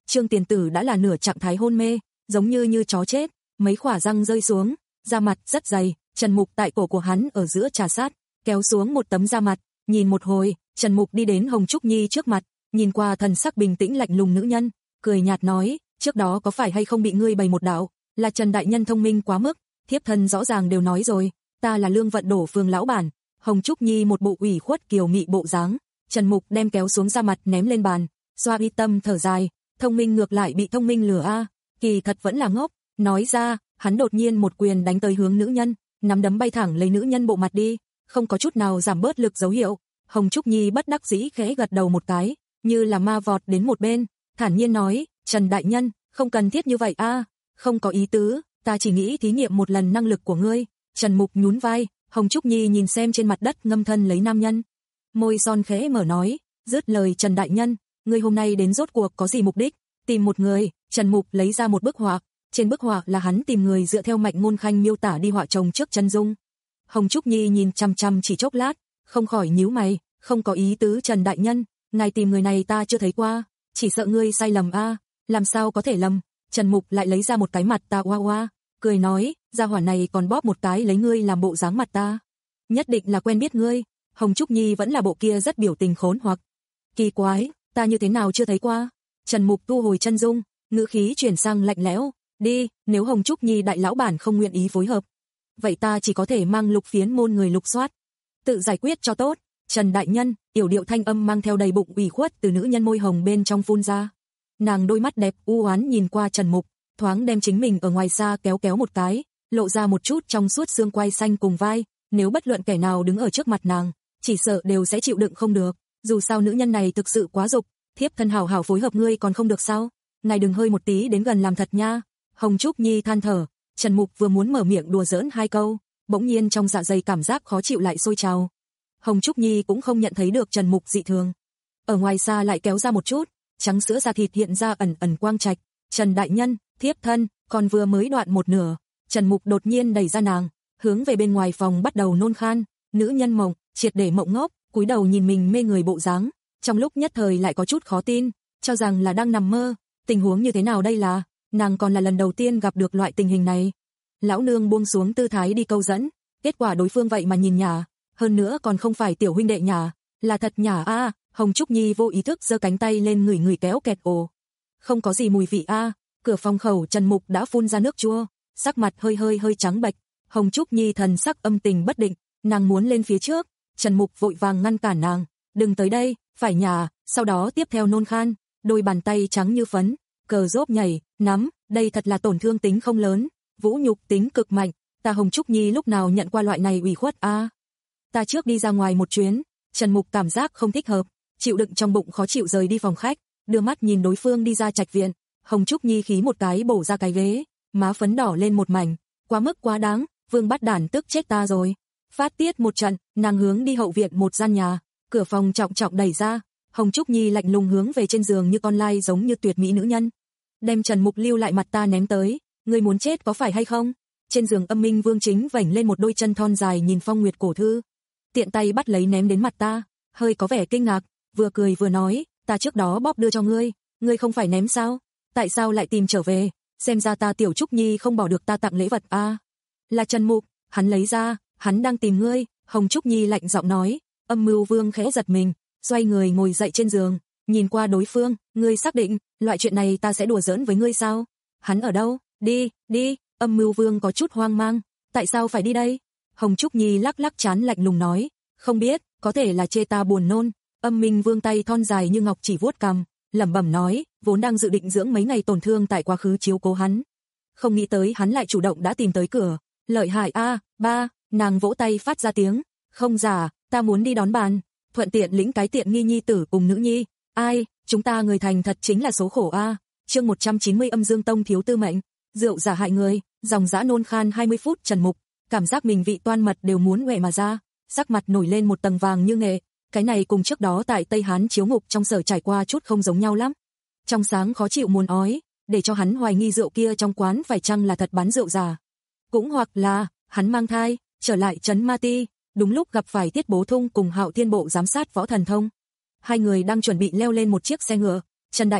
Trương Tiền Tử đã là nửa trạng thái hôn mê, giống như như chó chết, mấy khỏa răng rơi xuống, da mặt rất dày, Trần Mục tại cổ của hắn ở giữa trà sát, kéo xuống một tấm da mặt, nhìn một hồi, Trần Mục đi đến Hồng Trúc Nhi trước mặt, nhìn qua thần sắc bình tĩnh lạnh lùng nữ nhân, cười nhạt nói, trước đó có phải hay không bị ngươi bày một đạo, là Trần đại nhân thông minh quá mức, thiếp thân rõ ràng đều nói rồi, ta là Lương Vận Đổ Phường lão bản. Hồng Trúc Nhi một bộ ủy khuất kiều mị bộ dáng, Trần Mục đem kéo xuống da mặt ném lên bàn, xoa y tâm thở dài, thông minh ngược lại bị thông minh lừa a, kỳ thật vẫn là ngốc, nói ra, hắn đột nhiên một quyền đánh tới hướng nữ nhân, nắm đấm bay thẳng lấy nữ nhân bộ mặt đi, không có chút nào giảm bớt lực dấu hiệu. Hồng Trúc Nhi bất đắc dĩ khẽ gật đầu một cái, như là ma vọt đến một bên, thản nhiên nói, Trần đại nhân, không cần thiết như vậy a, không có ý tứ, ta chỉ nghĩ thí nghiệm một lần năng lực của ngươi. Trần Mục nhún vai, Hồng Trúc Nhi nhìn xem trên mặt đất ngâm thân lấy nam nhân, môi son khẽ mở nói, dứt lời Trần đại nhân, ngươi hôm nay đến rốt cuộc có gì mục đích? Tìm một người. Trần Mục lấy ra một bức họa, trên bức họa là hắn tìm người dựa theo Mạnh Ngôn Khanh miêu tả đi họa chồng trước chân dung. Hồng Trúc Nhi nhìn chăm chăm chỉ chốc lát, không khỏi nhíu mày, không có ý tứ Trần đại nhân, ngài tìm người này ta chưa thấy qua, chỉ sợ ngươi sai lầm a, làm sao có thể lầm? Trần Mục lại lấy ra một cái mặt ta oa oa, cười nói, gia hỏa này còn bóp một cái lấy ngươi làm bộ dáng mặt ta, nhất định là quen biết ngươi. Hồng Trúc Nhi vẫn là bộ kia rất biểu tình khốn hoặc, kỳ quái, ta như thế nào chưa thấy qua? Trần Mục thu hồi chân dung, ngữ khí chuyển sang lạnh lẽo, đi, nếu Hồng Trúc Nhi đại lão bản không nguyện ý phối hợp, vậy ta chỉ có thể mang Lục Phiến môn người lục soát, tự giải quyết cho tốt. Trần đại nhân, yểu điệu thanh âm mang theo đầy bụng ủy khuất từ nữ nhân môi hồng bên trong phun ra. Nàng đôi mắt đẹp u oán nhìn qua Trần Mục, thoáng đem chính mình ở ngoài xa kéo kéo một cái, lộ ra một chút trong suốt xương quai xanh cùng vai, nếu bất luận kẻ nào đứng ở trước mặt nàng, chỉ sợ đều sẽ chịu đựng không được, dù sao nữ nhân này thực sự quá dục, thiếp thân hảo hảo phối hợp ngươi còn không được sao? Ngài đừng hơi một tí đến gần làm thật nha. Hồng Trúc Nhi than thở, Trần Mục vừa muốn mở miệng đùa giỡn hai câu, bỗng nhiên trong dạ dày cảm giác khó chịu lại sôi trào. Hồng Trúc Nhi cũng không nhận thấy được Trần Mục dị thường, ở ngoài xa lại kéo ra một chút, trắng sữa da thịt hiện ra ẩn ẩn quang trạch. Trần đại nhân, thiếp thân, còn vừa mới đoạn một nửa, Trần Mục đột nhiên đẩy ra nàng, hướng về bên ngoài phòng bắt đầu nôn khan, nữ nhân mộng, triệt để mộng ngốc, cúi đầu nhìn mình mê người bộ dáng, trong lúc nhất thời lại có chút khó tin, cho rằng là đang nằm mơ, tình huống như thế nào đây là, nàng còn là lần đầu tiên gặp được loại tình hình này. Lão nương buông xuống tư thái đi câu dẫn, kết quả đối phương vậy mà nhìn nhả, hơn nữa còn không phải tiểu huynh đệ nhả, là thật nhả a. À, Hồng Trúc Nhi vô ý thức giơ cánh tay lên ngửi ngửi kéo kẹt ồ, không có gì mùi vị a. À, cửa phòng khẩu Trần Mục đã phun ra nước chua, sắc mặt hơi hơi hơi trắng bệch. Hồng Trúc Nhi thần sắc âm tình bất định, nàng muốn lên phía trước, Trần Mục vội vàng ngăn cản nàng, đừng tới đây, phải nhả, sau đó tiếp theo nôn khan, đôi bàn tay trắng như phấn, cờ rốp nhảy, nắm, đây thật là tổn thương tính không lớn, vũ nhục tính cực mạnh, ta Hồng Trúc Nhi lúc nào nhận qua loại này ủy khuất a. À, ta trước đi ra ngoài một chuyến. Trần Mục cảm giác không thích hợp, chịu đựng trong bụng khó chịu rời đi phòng khách, đưa mắt nhìn đối phương đi ra trạch viện. Hồng Trúc Nhi khí một cái bổ ra cái ghế, má phấn đỏ lên một mảnh, quá mức quá đáng, Vương Bát Đản tức chết ta rồi. Phát tiết một trận, nàng hướng đi hậu viện một gian nhà, cửa phòng trọng trọng đẩy ra, Hồng Trúc Nhi lạnh lùng hướng về trên giường như con lai giống như tuyệt mỹ nữ nhân, đem Trần Mục lưu lại mặt ta ném tới, ngươi muốn chết có phải hay không? Trên giường Âm Minh Vương chính vảnh lên một đôi chân thon dài nhìn Phong Nguyệt cổ thư, tiện tay bắt lấy ném đến mặt ta, hơi có vẻ kinh ngạc, vừa cười vừa nói, ta trước đó bóp đưa cho ngươi, ngươi không phải ném sao? Tại sao lại tìm trở về? Xem ra ta Tiểu Trúc Nhi không bỏ được ta tặng lễ vật a. À, là Trần Mục, hắn lấy ra, hắn đang tìm ngươi. Hồng Trúc Nhi lạnh giọng nói. Âm Mưu Vương khẽ giật mình, xoay người ngồi dậy trên giường, nhìn qua đối phương, ngươi xác định, loại chuyện này ta sẽ đùa giỡn với ngươi sao? Hắn ở đâu? Đi, đi. Âm Mưu Vương có chút hoang mang, tại sao phải đi đây? Hồng Trúc Nhi lắc lắc trán lạnh lùng nói, không biết, có thể là chê ta buồn nôn. Âm Minh Vương tay thon dài như ngọc chỉ vuốt cằm, lẩm bẩm nói, vốn đang dự định dưỡng mấy ngày tổn thương tại quá khứ chiếu cố hắn, không nghĩ tới hắn lại chủ động đã tìm tới cửa, lợi hại a. À, ba. Nàng vỗ tay phát ra tiếng, không giả, ta muốn đi đón bàn, thuận tiện lĩnh cái tiện nghi nhi tử cùng nữ nhi. Ai, chúng ta người thành thật chính là số khổ a. À. Chương một trăm chín mươi Âm Dương Tông thiếu tư mệnh, rượu giả hại người, dòng dã nôn khan hai mươi phút. Trần Mục cảm giác mình vị toan mật đều muốn ngoẹ mà ra, sắc mặt nổi lên một tầng vàng như nghệ, cái này cùng trước đó tại Tây Hán chiếu ngục trong sở trải qua chút không giống nhau lắm. Trong sáng khó chịu muốn ói, để cho hắn hoài nghi rượu kia trong quán phải chăng là thật bán rượu giả, cũng hoặc là hắn mang thai, trở lại trấn Ma Ti, đúng lúc gặp phải Tiết Bố Thung cùng Hạo Thiên Bộ giám sát Võ Thần Thông. Hai người đang chuẩn bị leo lên một chiếc xe ngựa. Trần đại nhân,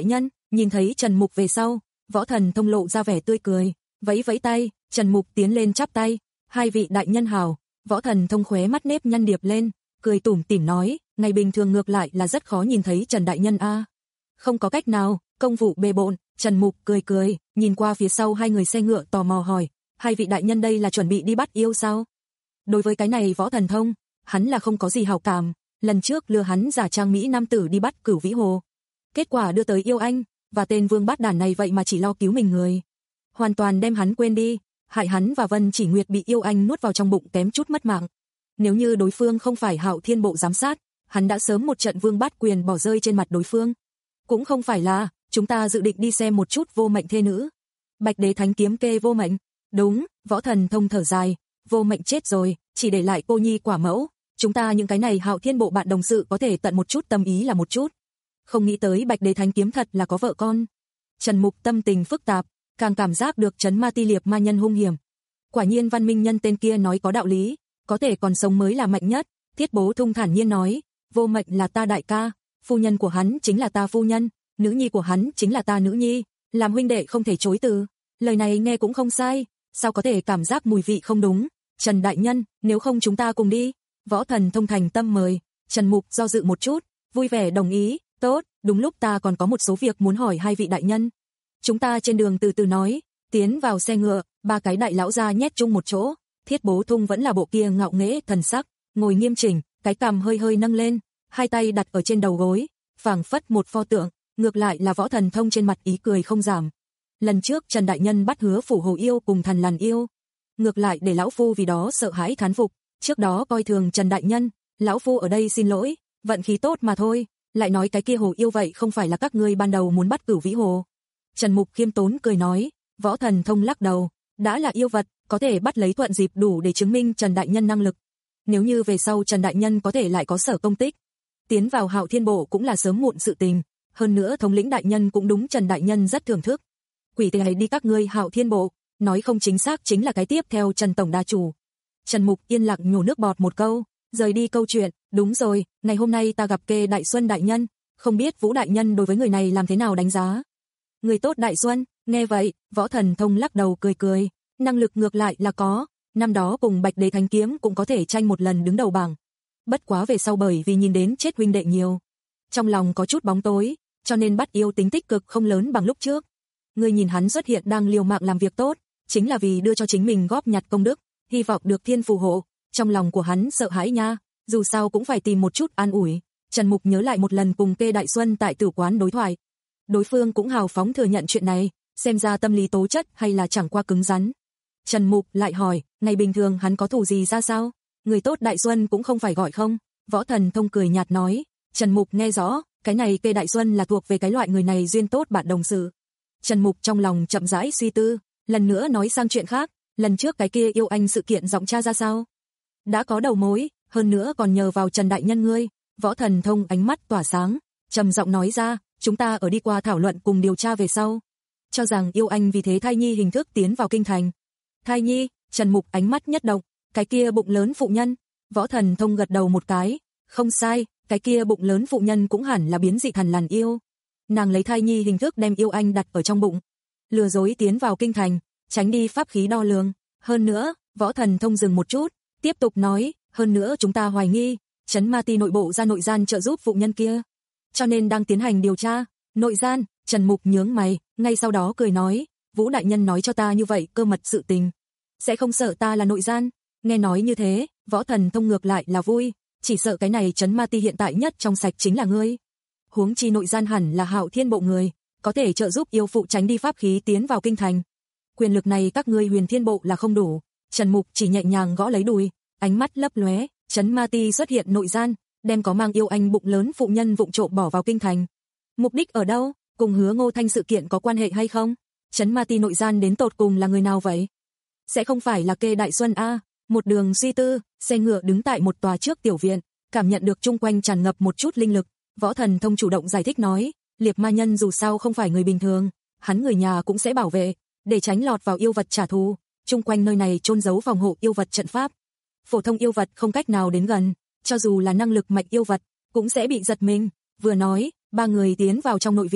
Nhìn thấy Trần Mục về sau, Võ Thần Thông lộ ra vẻ tươi cười, vẫy vẫy tay, Trần Mục tiến lên chắp tay, hai vị đại nhân hảo. Võ Thần Thông khóe mắt nếp nhăn điệp lên, cười tủm tỉm nói, ngày bình thường ngược lại là rất khó nhìn thấy Trần đại nhân a. Không có cách nào, công vụ bề bộn. Trần Mục cười cười, nhìn qua phía sau hai người xe ngựa tò mò hỏi, hai vị đại nhân đây là chuẩn bị đi bắt yêu sao? Đối với cái này Võ Thần Thông, hắn là không có gì hảo cảm, lần trước lừa hắn giả trang mỹ nam tử đi bắt Cửu Vĩ Hồ. Kết quả đưa tới yêu anh, và tên Vương Bát Đản này vậy mà chỉ lo cứu mình người. Hoàn toàn đem hắn quên đi, hại hắn và Vân Chỉ Nguyệt bị yêu anh nuốt vào trong bụng kém chút mất mạng. Nếu như đối phương không phải Hạo Thiên Bộ giám sát, hắn đã sớm một trận vương bát quyền bỏ rơi trên mặt đối phương. Cũng không phải là, chúng ta dự định đi xem một chút vô mệnh thê nữ. Bạch Đế Thánh Kiếm kê vô mệnh. Đúng, Võ Thần Thông thở dài, vô mệnh chết rồi, chỉ để lại cô nhi quả mẫu. Chúng ta những cái này Hạo Thiên Bộ bạn đồng sự có thể tận một chút tâm ý là một chút. Không nghĩ tới Bạch Đế Thánh Kiếm thật là có vợ con. Trần Mục tâm tình phức tạp, càng cảm giác được trấn ma ti liệp ma nhân hung hiểm. Quả nhiên Văn Minh Nhân tên kia nói có đạo lý, có thể còn sống mới là mạnh nhất. Thiết Bố Thung thản nhiên nói, vô mệnh là ta đại ca, phu nhân của hắn chính là ta phu nhân, nữ nhi của hắn chính là ta nữ nhi, làm huynh đệ không thể chối từ. Lời này nghe cũng không sai, sao có thể cảm giác mùi vị không đúng. Trần đại nhân, nếu không chúng ta cùng đi. Võ Thần Thông thành tâm mời. Trần Mục do dự một chút, vui vẻ đồng ý, tốt, đúng lúc ta còn có một số việc muốn hỏi hai vị đại nhân. Chúng ta trên đường từ từ nói. Tiến vào xe ngựa, ba cái đại lão gia nhét chung một chỗ. Thiết Bố Thung vẫn là bộ kia ngạo nghễ thần sắc, ngồi nghiêm chỉnh, cái cằm hơi hơi nâng lên, hai tay đặt ở trên đầu gối, phảng phất một pho tượng. Ngược lại là Võ Thần Thông trên mặt ý cười không giảm. Lần trước Trần đại nhân bắt Hứa Phủ Hồ yêu cùng Thần Lằn yêu, ngược lại để lão phu vì đó sợ hãi thán phục, trước đó coi thường Trần đại nhân, lão phu ở đây xin lỗi, vận khí tốt mà thôi, lại nói cái kia hồ yêu vậy không phải là các ngươi ban đầu muốn bắt Cửu Vĩ Hồ. Trần Mục khiêm tốn cười nói. Võ Thần Thông lắc đầu, đã là yêu vật, có thể bắt lấy thuận dịp đủ để chứng minh Trần đại nhân năng lực. Nếu như về sau Trần đại nhân có thể lại có sở công tích, tiến vào Hạo Thiên Bộ cũng là sớm muộn sự tình, hơn nữa thống lĩnh đại nhân cũng đúng Trần đại nhân rất thưởng thức. Quỷ tề đi các ngươi Hạo Thiên Bộ, nói không chính xác chính là cái tiếp theo Trần tổng đa chủ. Trần Mục yên lặng nhổ nước bọt một câu, rời đi câu chuyện, đúng rồi, ngày hôm nay ta gặp Kê Đại Xuân đại nhân, không biết Vũ đại nhân đối với người này làm thế nào đánh giá. Người tốt Đại Xuân, nghe vậy, Võ Thần Thông lắc đầu cười cười, năng lực ngược lại là có, năm đó cùng Bạch Đế Thánh Kiếm cũng có thể tranh một lần đứng đầu bảng. Bất quá về sau bởi vì nhìn đến chết huynh đệ nhiều, trong lòng có chút bóng tối, cho nên bắt yêu tính tích cực không lớn bằng lúc trước. Người nhìn hắn xuất hiện đang liều mạng làm việc tốt, chính là vì đưa cho chính mình góp nhặt công đức, hy vọng được thiên phù hộ, trong lòng của hắn sợ hãi nha, dù sao cũng phải tìm một chút an ủi. Trần Mục nhớ lại một lần cùng Kê Đại Xuân tại tử quán đối thoại. Đối phương cũng hào phóng thừa nhận chuyện này, xem ra tâm lý tố chất hay là chẳng qua cứng rắn. Trần Mục lại hỏi, ngày bình thường hắn có thủ gì ra sao? Người tốt Đại Xuân cũng không phải gọi không? Võ Thần Thông cười nhạt nói. Trần Mục nghe rõ, cái này Kê Đại Xuân là thuộc về cái loại người này duyên tốt bạn đồng sự. Trần Mục trong lòng chậm rãi suy tư, lần nữa nói sang chuyện khác, lần trước cái kia yêu anh sự kiện giọng cha ra sao? Đã có đầu mối, hơn nữa còn nhờ vào Trần đại nhân ngươi. Võ Thần Thông ánh mắt tỏa sáng, trầm giọng nói ra, chúng ta ở đi qua thảo luận cùng điều tra về sau, cho rằng yêu anh vì thế thai nhi hình thức tiến vào kinh thành. Thai nhi? Trần Mục ánh mắt nhất động, cái kia bụng lớn phụ nhân. Võ Thần Thông gật đầu một cái, không sai, cái kia bụng lớn phụ nhân cũng hẳn là biến dị Thần Lằn yêu. Nàng lấy thai nhi hình thức đem yêu anh đặt ở trong bụng, lừa dối tiến vào kinh thành, tránh đi pháp khí đo lường. Hơn nữa, Võ Thần Thông dừng một chút, tiếp tục nói, hơn nữa chúng ta hoài nghi, trấn ma ti nội bộ ra nội gian trợ giúp phụ nhân kia, cho nên đang tiến hành điều tra. Nội gian? Trần Mục nhướng mày, ngay sau đó cười nói, Vũ đại nhân nói cho ta như vậy cơ mật sự tình, sẽ không sợ ta là nội gian? Nghe nói như thế, Võ Thần Thông ngược lại là vui, chỉ sợ cái này trấn ma ti hiện tại nhất trong sạch chính là ngươi. Huống chi nội gian hẳn là Hạo Thiên Bộ người, có thể trợ giúp yêu phụ tránh đi pháp khí tiến vào kinh thành. Quyền lực này các ngươi Huyền Thiên Bộ là không đủ. Trần Mục chỉ nhẹ nhàng gõ lấy đùi, ánh mắt lấp lóe, trấn ma ti xuất hiện nội gian, đem có mang yêu anh bụng lớn phụ nhân vụng trộm bỏ vào kinh thành. Mục đích ở đâu? Cùng Hứa Ngô Thanh sự kiện có quan hệ hay không? Trấn ma ti nội gian đến tột cùng là người nào vậy? Sẽ không phải là Kê Đại Xuân a? Một đường suy tư, xe ngựa đứng tại một tòa trước tiểu viện, cảm nhận được chung quanh tràn ngập một chút linh lực. Võ Thần Thông chủ động giải thích nói, liệp ma nhân dù sao không phải người bình thường, hắn người nhà cũng sẽ bảo vệ, để tránh lọt vào yêu vật trả thù. Chung quanh nơi này chôn giấu phòng hộ yêu vật trận pháp, phổ thông yêu vật không cách nào đến gần, cho dù là năng lực mạnh yêu vật cũng sẽ bị giật mình. Vừa nói, ba người tiến vào trong nội viện,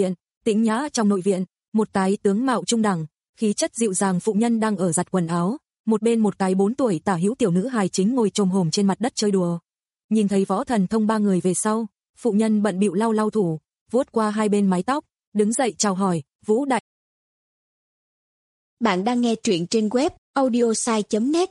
Tĩnh nhã trong nội viện, một cái tướng mạo trung đẳng, khí chất dịu dàng phụ nhân đang ở giặt quần áo, một bên một cái bốn tuổi tả hữu tiểu nữ hài chính ngồi chồm hổm trên mặt đất chơi đùa. Nhìn thấy Võ Thần Thông ba người về sau, phụ nhân bận bịu lau lau thủ, vuốt qua hai bên mái tóc, đứng dậy chào hỏi, Vũ đại. Bạn đang nghe truyện trên web audiosai chấm net.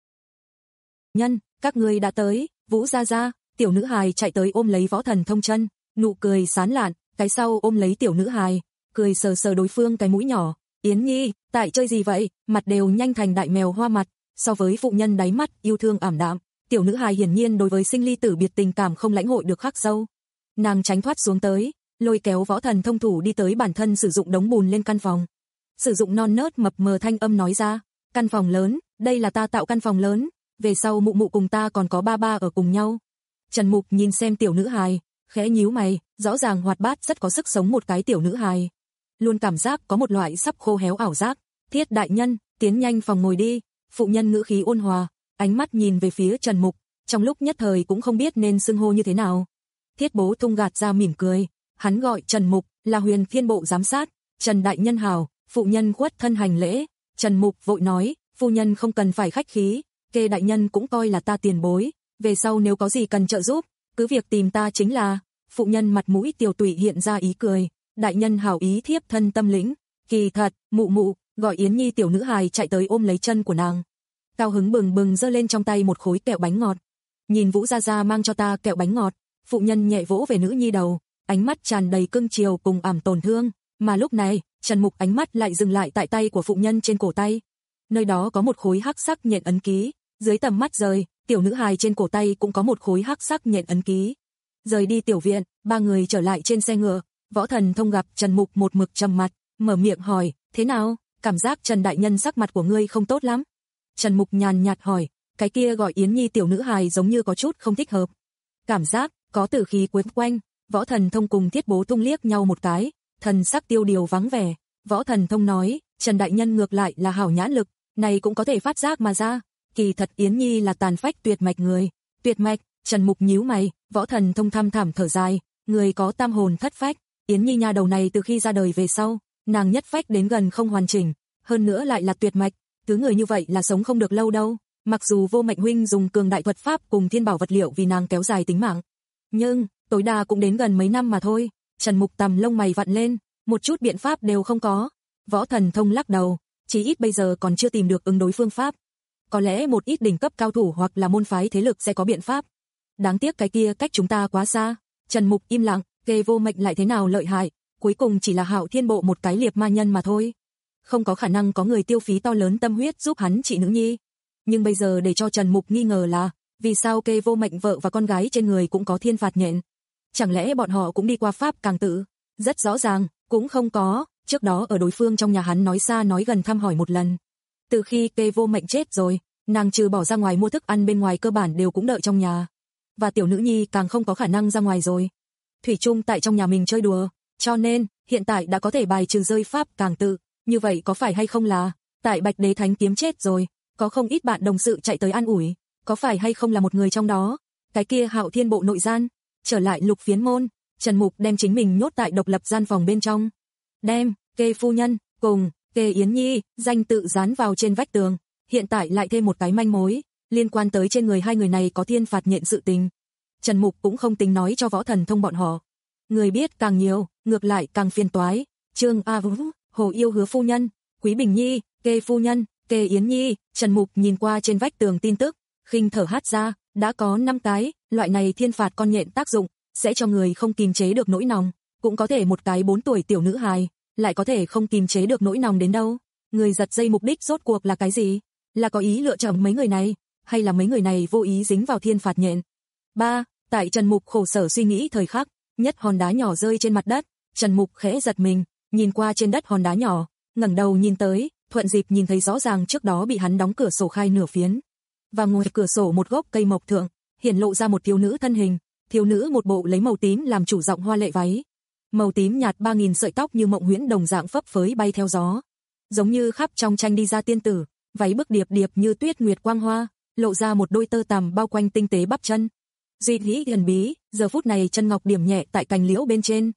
Nhân, các ngươi đã tới. Vũ gia gia. Tiểu nữ hài chạy tới ôm lấy Võ Thần Thông chân, nụ cười sán lạn, cái sau ôm lấy tiểu nữ hài, cười sờ sờ đối phương cái mũi nhỏ. Yến Nhi, tại chơi gì vậy? Mặt đều nhanh thành đại mèo hoa mặt. So với phụ nhân đáy mắt yêu thương ảm đạm, tiểu nữ hài hiển nhiên đối với sinh ly tử biệt tình cảm không lãnh hội được khắc sâu. Nàng tránh thoát xuống tới, lôi kéo Võ Thần Thông thủ đi tới bản thân sử dụng đống bùn lên căn phòng. Sử dụng non nớt mập mờ thanh âm nói ra, căn phòng lớn, đây là ta tạo căn phòng lớn, về sau mụ mụ cùng ta còn có ba ba ở cùng nhau. Trần Mục nhìn xem tiểu nữ hài, khẽ nhíu mày, rõ ràng hoạt bát rất có sức sống một cái tiểu nữ hài. Luôn cảm giác có một loại sắp khô héo ảo giác. Thiết đại nhân, tiến nhanh phòng ngồi đi. Phụ nhân ngữ khí ôn hòa, ánh mắt nhìn về phía Trần Mục, trong lúc nhất thời cũng không biết nên xưng hô như thế nào. Thiết Bố Thung gạt ra mỉm cười, hắn gọi Trần Mục là Huyền Thiên Bộ giám sát. Trần đại nhân hảo. Phụ nhân khuất thân hành lễ. Trần Mục vội nói, phu nhân không cần phải khách khí, Kê đại nhân cũng coi là ta tiền bối, về sau nếu có gì cần trợ giúp, cứ việc tìm ta chính là. Phụ nhân mặt mũi tiều tụy hiện ra ý cười, đại nhân hảo ý thiếp thân tâm lĩnh. Kỳ thật, mụ mụ, gọi Yến Nhi tiểu nữ hài chạy tới ôm lấy chân của nàng. Cao hứng bừng bừng giơ lên trong tay một khối kẹo bánh ngọt. Nhìn Vũ gia gia mang cho ta kẹo bánh ngọt, phụ nhân nhẹ vỗ về nữ nhi đầu, ánh mắt tràn đầy cưng chiều cùng ảm tổn thương, mà lúc này, Trần Mục ánh mắt lại dừng lại tại tay của phụ nhân trên cổ tay. Nơi đó có một khối hắc sắc nhện ấn ký, dưới tầm mắt rời, tiểu nữ hài trên cổ tay cũng có một khối hắc sắc nhện ấn ký. Rời đi tiểu viện, ba người trở lại trên xe ngựa, Võ Thần Thông gặp Trần Mục một mực trầm mặt, mở miệng hỏi, thế nào, cảm giác Trần đại nhân sắc mặt của ngươi không tốt lắm. Trần Mục nhàn nhạt hỏi, cái kia gọi Yến Nhi tiểu nữ hài giống như có chút không thích hợp. Cảm giác, có tử khí quấn quanh. Võ Thần Thông cùng Thiết Bố Thung liếc nhau một cái, thần sắc tiêu điều vắng vẻ. Võ Thần Thông nói, Trần đại nhân ngược lại là hảo nhãn lực, này cũng có thể phát giác mà ra. Kỳ thật Yến Nhi là tàn phách tuyệt mạch người. Tuyệt mạch? Trần Mục nhíu mày. Võ Thần Thông thăm thẳm thở dài, người có tam hồn thất phách. Yến Nhi nha đầu này từ khi ra đời về sau, nàng nhất phách đến gần không hoàn chỉnh, hơn nữa lại là tuyệt mạch, thứ người như vậy là sống không được lâu đâu. Mặc dù Vô Mệnh huynh dùng cường đại thuật pháp cùng thiên bảo vật liệu vì nàng kéo dài tính mạng, nhưng tối đa cũng đến gần mấy năm mà thôi. Trần Mục tầm lông mày vặn lên, một chút biện pháp đều không có. Võ Thần Thông lắc đầu, chí ít bây giờ còn chưa tìm được ứng đối phương pháp. Có lẽ một ít đỉnh cấp cao thủ hoặc là môn phái thế lực sẽ có biện pháp. Đáng tiếc cái kia cách chúng ta quá xa. Trần Mục im lặng, Kê Vô Mệnh lại thế nào lợi hại, cuối cùng chỉ là Hạo Thiên Bộ một cái liệp ma nhân mà thôi. Không có khả năng có người tiêu phí to lớn tâm huyết giúp hắn trị nữ nhi. Nhưng bây giờ để cho Trần Mục nghi ngờ là, vì sao Kê Vô Mệnh vợ và con gái trên người cũng có thiên phạt nhện? Chẳng lẽ bọn họ cũng đi qua pháp càng tự? Rất rõ ràng, cũng không có, trước đó ở đối phương trong nhà hắn nói xa nói gần thăm hỏi một lần. Từ khi Kê Vô Mệnh chết rồi, nàng trừ bỏ ra ngoài mua thức ăn bên ngoài cơ bản đều cũng đợi trong nhà. Và tiểu nữ nhi càng không có khả năng ra ngoài rồi. Thủy chung tại trong nhà mình chơi đùa, cho nên, hiện tại đã có thể bài trừ rơi pháp càng tự. Như vậy có phải hay không là, tại Bạch Đế Thánh kiếm chết rồi, có không ít bạn đồng sự chạy tới an ủi, có phải hay không là một người trong đó, cái kia Hạo Thiên Bộ nội gian. Trở lại Lục Phiến môn, Trần Mục đem chính mình nhốt tại độc lập gian phòng bên trong. Đem, Kê phu nhân, cùng, Kê Yến Nhi, danh tự dán vào trên vách tường, hiện tại lại thêm một cái manh mối, liên quan tới trên người hai người này có thiên phạt nhện sự tình. Trần Mục cũng không tính nói cho Võ Thần Thông bọn họ. Người biết càng nhiều, ngược lại càng phiền toái. Trương A Vũ, Hồ Yêu Hứa phu nhân, Quý Bình Nhi, Kê phu nhân, Kê Yến Nhi. Trần Mục nhìn qua trên vách tường tin tức, khinh thở hát ra, đã có năm cái, loại này thiên phạt con nhện tác dụng, sẽ cho người không kìm chế được nỗi nòng, cũng có thể một cái bốn tuổi tiểu nữ hài, lại có thể không kìm chế được nỗi nòng đến đâu. Người giật dây mục đích rốt cuộc là cái gì? Là có ý lựa chọn mấy người này, hay là mấy người này vô ý dính vào thiên phạt nhện? ba. Tại Trần Mục khổ sở suy nghĩ thời khắc, nhất hòn đá nhỏ rơi trên mặt đất, Trần Mục khẽ giật mình, nhìn qua trên đất hòn đá nhỏ, ngẩng đầu nhìn tới, thuận dịp nhìn thấy rõ ràng trước đó bị hắn đóng cửa sổ khai nửa phiến. Và ngoài cửa sổ một gốc cây mộc thượng, hiển lộ ra một thiếu nữ thân hình, thiếu nữ một bộ lấy màu tím làm chủ giọng hoa lệ váy. Màu tím nhạt ba nghìn sợi tóc như mộng huyễn đồng dạng phấp phới bay theo gió, giống như khắp trong tranh đi ra tiên tử, váy bức điệp điệp như tuyết nguyệt quang hoa, lộ ra một đôi tơ tằm bao quanh tinh tế bắp chân. Duy nghĩ thần bí, giờ phút này chân ngọc điểm nhẹ tại cành liễu bên trên.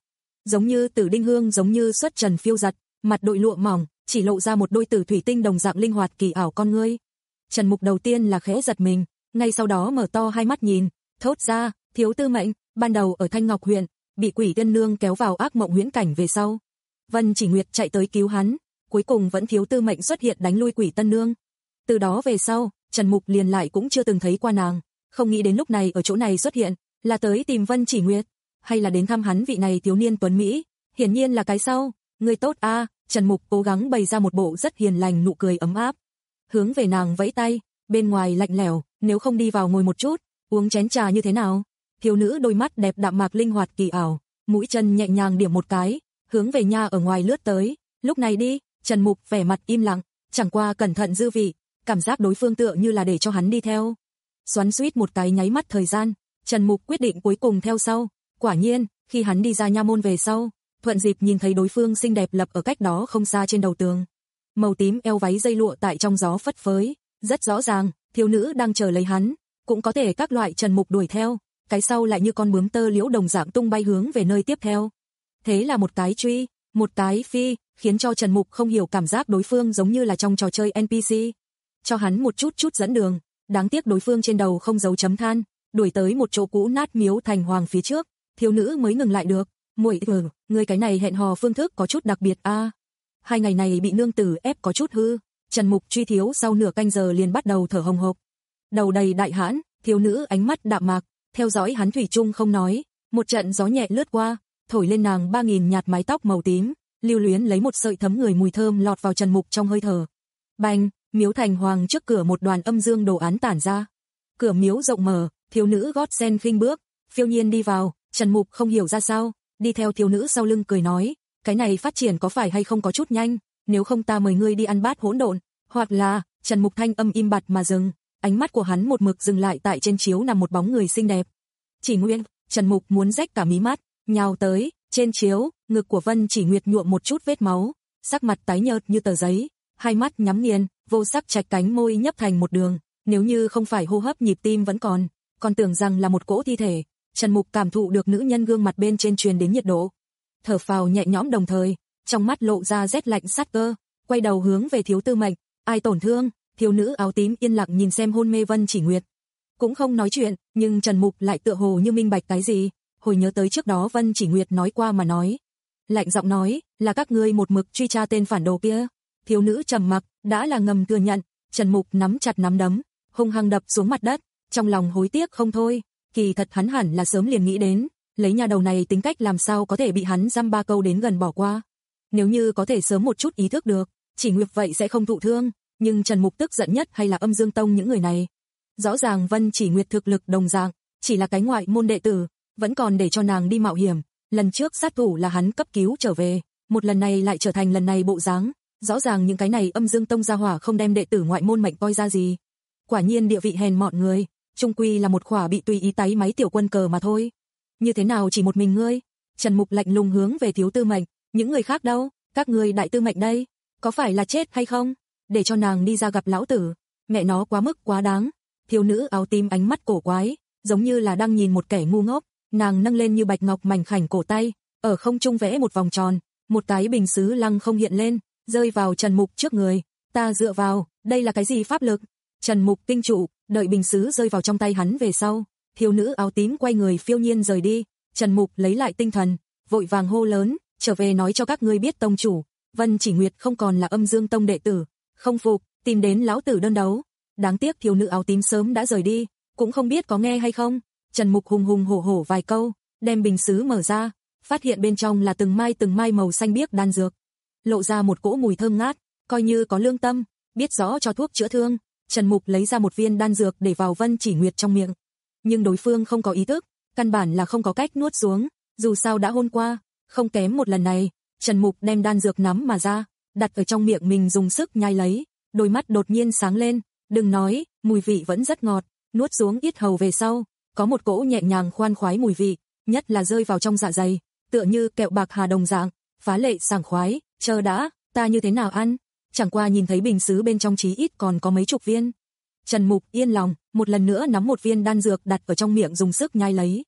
giống như tử đinh hương, giống như xuất trần phiêu giật, mặt đội lụa mỏng, chỉ lộ ra một đôi tử thủy tinh đồng dạng linh hoạt kỳ ảo con ngươi. Trần Mục đầu tiên là khẽ giật mình, ngay sau đó mở to hai mắt nhìn, thốt ra, Thiếu Tư Mệnh, ban đầu ở Thanh Ngọc huyện, bị Quỷ Tiên Nương kéo vào ác mộng huyễn cảnh về sau, Vân Chỉ Nguyệt chạy tới cứu hắn, cuối cùng vẫn Thiếu Tư Mệnh xuất hiện đánh lui Quỷ Tân Nương. Từ đó về sau, Trần Mục liền lại cũng chưa từng thấy qua nàng, không nghĩ đến lúc này ở chỗ này xuất hiện, là tới tìm Vân Chỉ Nguyệt, hay là đến thăm hắn vị này thiếu niên tuấn mỹ, hiển nhiên là cái sau. Người tốt a, à, Trần Mục cố gắng bày ra một bộ rất hiền lành nụ cười ấm áp, hướng về nàng vẫy tay, bên ngoài lạnh lẽo, nếu không đi vào ngồi một chút, uống chén trà như thế nào? Thiếu nữ đôi mắt đẹp đạm mạc linh hoạt kỳ ảo, mũi chân nhẹ nhàng điểm một cái, hướng về nha ở ngoài lướt tới, lúc này đi. Trần Mục vẻ mặt im lặng, chẳng qua cẩn thận dư vị, cảm giác đối phương tựa như là để cho hắn đi theo. Xoắn xuýt một cái nháy mắt thời gian, Trần Mục quyết định cuối cùng theo sau, quả nhiên, khi hắn đi ra nha môn về sau, thuận dịp nhìn thấy đối phương xinh đẹp lập ở cách đó không xa trên đầu tường. Màu tím eo váy dây lụa tại trong gió phất phới, rất rõ ràng, thiếu nữ đang chờ lấy hắn, cũng có thể các loại Trần Mục đuổi theo, cái sau lại như con bướm tơ liễu đồng dạng tung bay hướng về nơi tiếp theo. Thế là một cái truy, một cái phi, khiến cho Trần Mục không hiểu cảm giác đối phương giống như là trong trò chơi en pê xê. Cho hắn một chút chút dẫn đường, đáng tiếc đối phương trên đầu không dấu chấm than, đuổi tới một chỗ cũ nát miếu thành hoàng phía trước, thiếu nữ mới ngừng lại được. Muội tử, người cái này hẹn hò phương thức có chút đặc biệt a. À. Hai ngày này bị nương tử ép có chút hư, Trần Mục truy thiếu sau nửa canh giờ liền bắt đầu thở hồng hộc. Đầu đầy đại hãn, thiếu nữ ánh mắt đạm mạc, theo dõi hắn thủy chung không nói, một trận gió nhẹ lướt qua, thổi lên nàng ba nghìn nhạt mái tóc màu tím, lưu luyến lấy một sợi thấm người mùi thơm lọt vào Trần Mục trong hơi thở. Bành, miếu thành hoàng trước cửa một đoàn âm dương đồ án tản ra. Cửa miếu rộng mở, thiếu nữ gót sen khinh bước, phiêu nhiên đi vào, Trần Mục không hiểu ra sao, đi theo thiếu nữ sau lưng cười nói, cái này phát triển có phải hay không có chút nhanh, nếu không ta mời ngươi đi ăn bát hỗn độn, hoặc là, Trần Mục thanh âm im bặt mà dừng, ánh mắt của hắn một mực dừng lại tại trên chiếu nằm một bóng người xinh đẹp. Chỉ Nguyên, Trần Mục muốn rách cả mí mắt, nhào tới, trên chiếu, ngực của Vân Chỉ Nguyệt nhuộm một chút vết máu, sắc mặt tái nhợt như tờ giấy, hai mắt nhắm nghiền, vô sắc trạch cánh môi nhấp thành một đường, nếu như không phải hô hấp nhịp tim vẫn còn, còn tưởng rằng là một cỗ thi thể. Trần Mục cảm thụ được nữ nhân gương mặt bên trên truyền đến nhiệt độ, thở phào nhẹ nhõm đồng thời, trong mắt lộ ra rét lạnh sát cơ, quay đầu hướng về Thiếu Tư Mệnh, ai tổn thương? Thiếu nữ áo tím yên lặng nhìn xem hôn mê Vân Chỉ Nguyệt, cũng không nói chuyện, nhưng Trần Mục lại tựa hồ như minh bạch cái gì, hồi nhớ tới trước đó Vân Chỉ Nguyệt nói qua mà nói, lạnh giọng nói, là các ngươi một mực truy tra tên phản đồ kia. Thiếu nữ trầm mặc, đã là ngầm thừa nhận. Trần Mục nắm chặt nắm đấm, hung hăng đập xuống mặt đất, trong lòng hối tiếc không thôi. Kỳ thật hắn hẳn là sớm liền nghĩ đến, lấy nhà đầu này tính cách làm sao có thể bị hắn dăm ba câu đến gần bỏ qua. Nếu như có thể sớm một chút ý thức được, Chỉ Nguyệt vậy sẽ không thụ thương, nhưng Trần Mục tức giận nhất hay là Âm Dương Tông những người này. Rõ ràng Vân Chỉ Nguyệt thực lực đồng dạng, chỉ là cái ngoại môn đệ tử, vẫn còn để cho nàng đi mạo hiểm, lần trước sát thủ là hắn cấp cứu trở về, một lần này lại trở thành lần này bộ dáng, rõ ràng những cái này Âm Dương Tông gia hỏa không đem đệ tử ngoại môn mệnh coi ra gì. Quả nhiên địa vị hèn mọn người, chung quy là một khỏa bị tùy ý táy máy tiểu quân cờ mà thôi. Như thế nào chỉ một mình ngươi? Trần Mục lạnh lùng hướng về Thiếu Tư Mệnh, những người khác đâu? Các ngươi đại tư mệnh đây, có phải là chết hay không? Để cho nàng đi ra gặp lão tử, mẹ nó quá mức quá đáng. Thiếu nữ áo tím ánh mắt cổ quái, giống như là đang nhìn một kẻ ngu ngốc, nàng nâng lên như bạch ngọc mảnh khảnh cổ tay, ở không trung vẽ một vòng tròn, một cái bình sứ lăng không hiện lên, rơi vào Trần Mục trước người. Ta dựa vào, đây là cái gì pháp lực? Trần Mục kinh trụ, đợi bình sứ rơi vào trong tay hắn về sau, thiếu nữ áo tím quay người phiêu nhiên rời đi. Trần Mục lấy lại tinh thần, vội vàng hô lớn, trở về nói cho các ngươi biết tông chủ, Vân Chỉ Nguyệt không còn là Âm Dương Tông đệ tử, không phục, tìm đến lão tử đơn đấu. Đáng tiếc thiếu nữ áo tím sớm đã rời đi, cũng không biết có nghe hay không. Trần Mục hùng hùng hổ hổ vài câu, đem bình sứ mở ra, phát hiện bên trong là từng mai từng mai màu xanh biếc đan dược, lộ ra một cỗ mùi thơm ngát, coi như có lương tâm, biết rõ cho thuốc chữa thương. Trần Mục lấy ra một viên đan dược để vào Vân Chỉ Nguyệt trong miệng, nhưng đối phương không có ý thức, căn bản là không có cách nuốt xuống, dù sao đã hôn qua, không kém một lần này. Trần Mục đem đan dược nắm mà ra, đặt ở trong miệng mình dùng sức nhai lấy, đôi mắt đột nhiên sáng lên, đừng nói, mùi vị vẫn rất ngọt, nuốt xuống yết hầu về sau, có một cỗ nhẹ nhàng khoan khoái mùi vị, nhất là rơi vào trong dạ dày, tựa như kẹo bạc hà đồng dạng, phá lệ sảng khoái. Chờ đã, ta như thế nào ăn? Chẳng qua nhìn thấy bình sứ bên trong chí ít còn có mấy chục viên. Trần Mục yên lòng, một lần nữa nắm một viên đan dược đặt ở trong miệng dùng sức nhai lấy.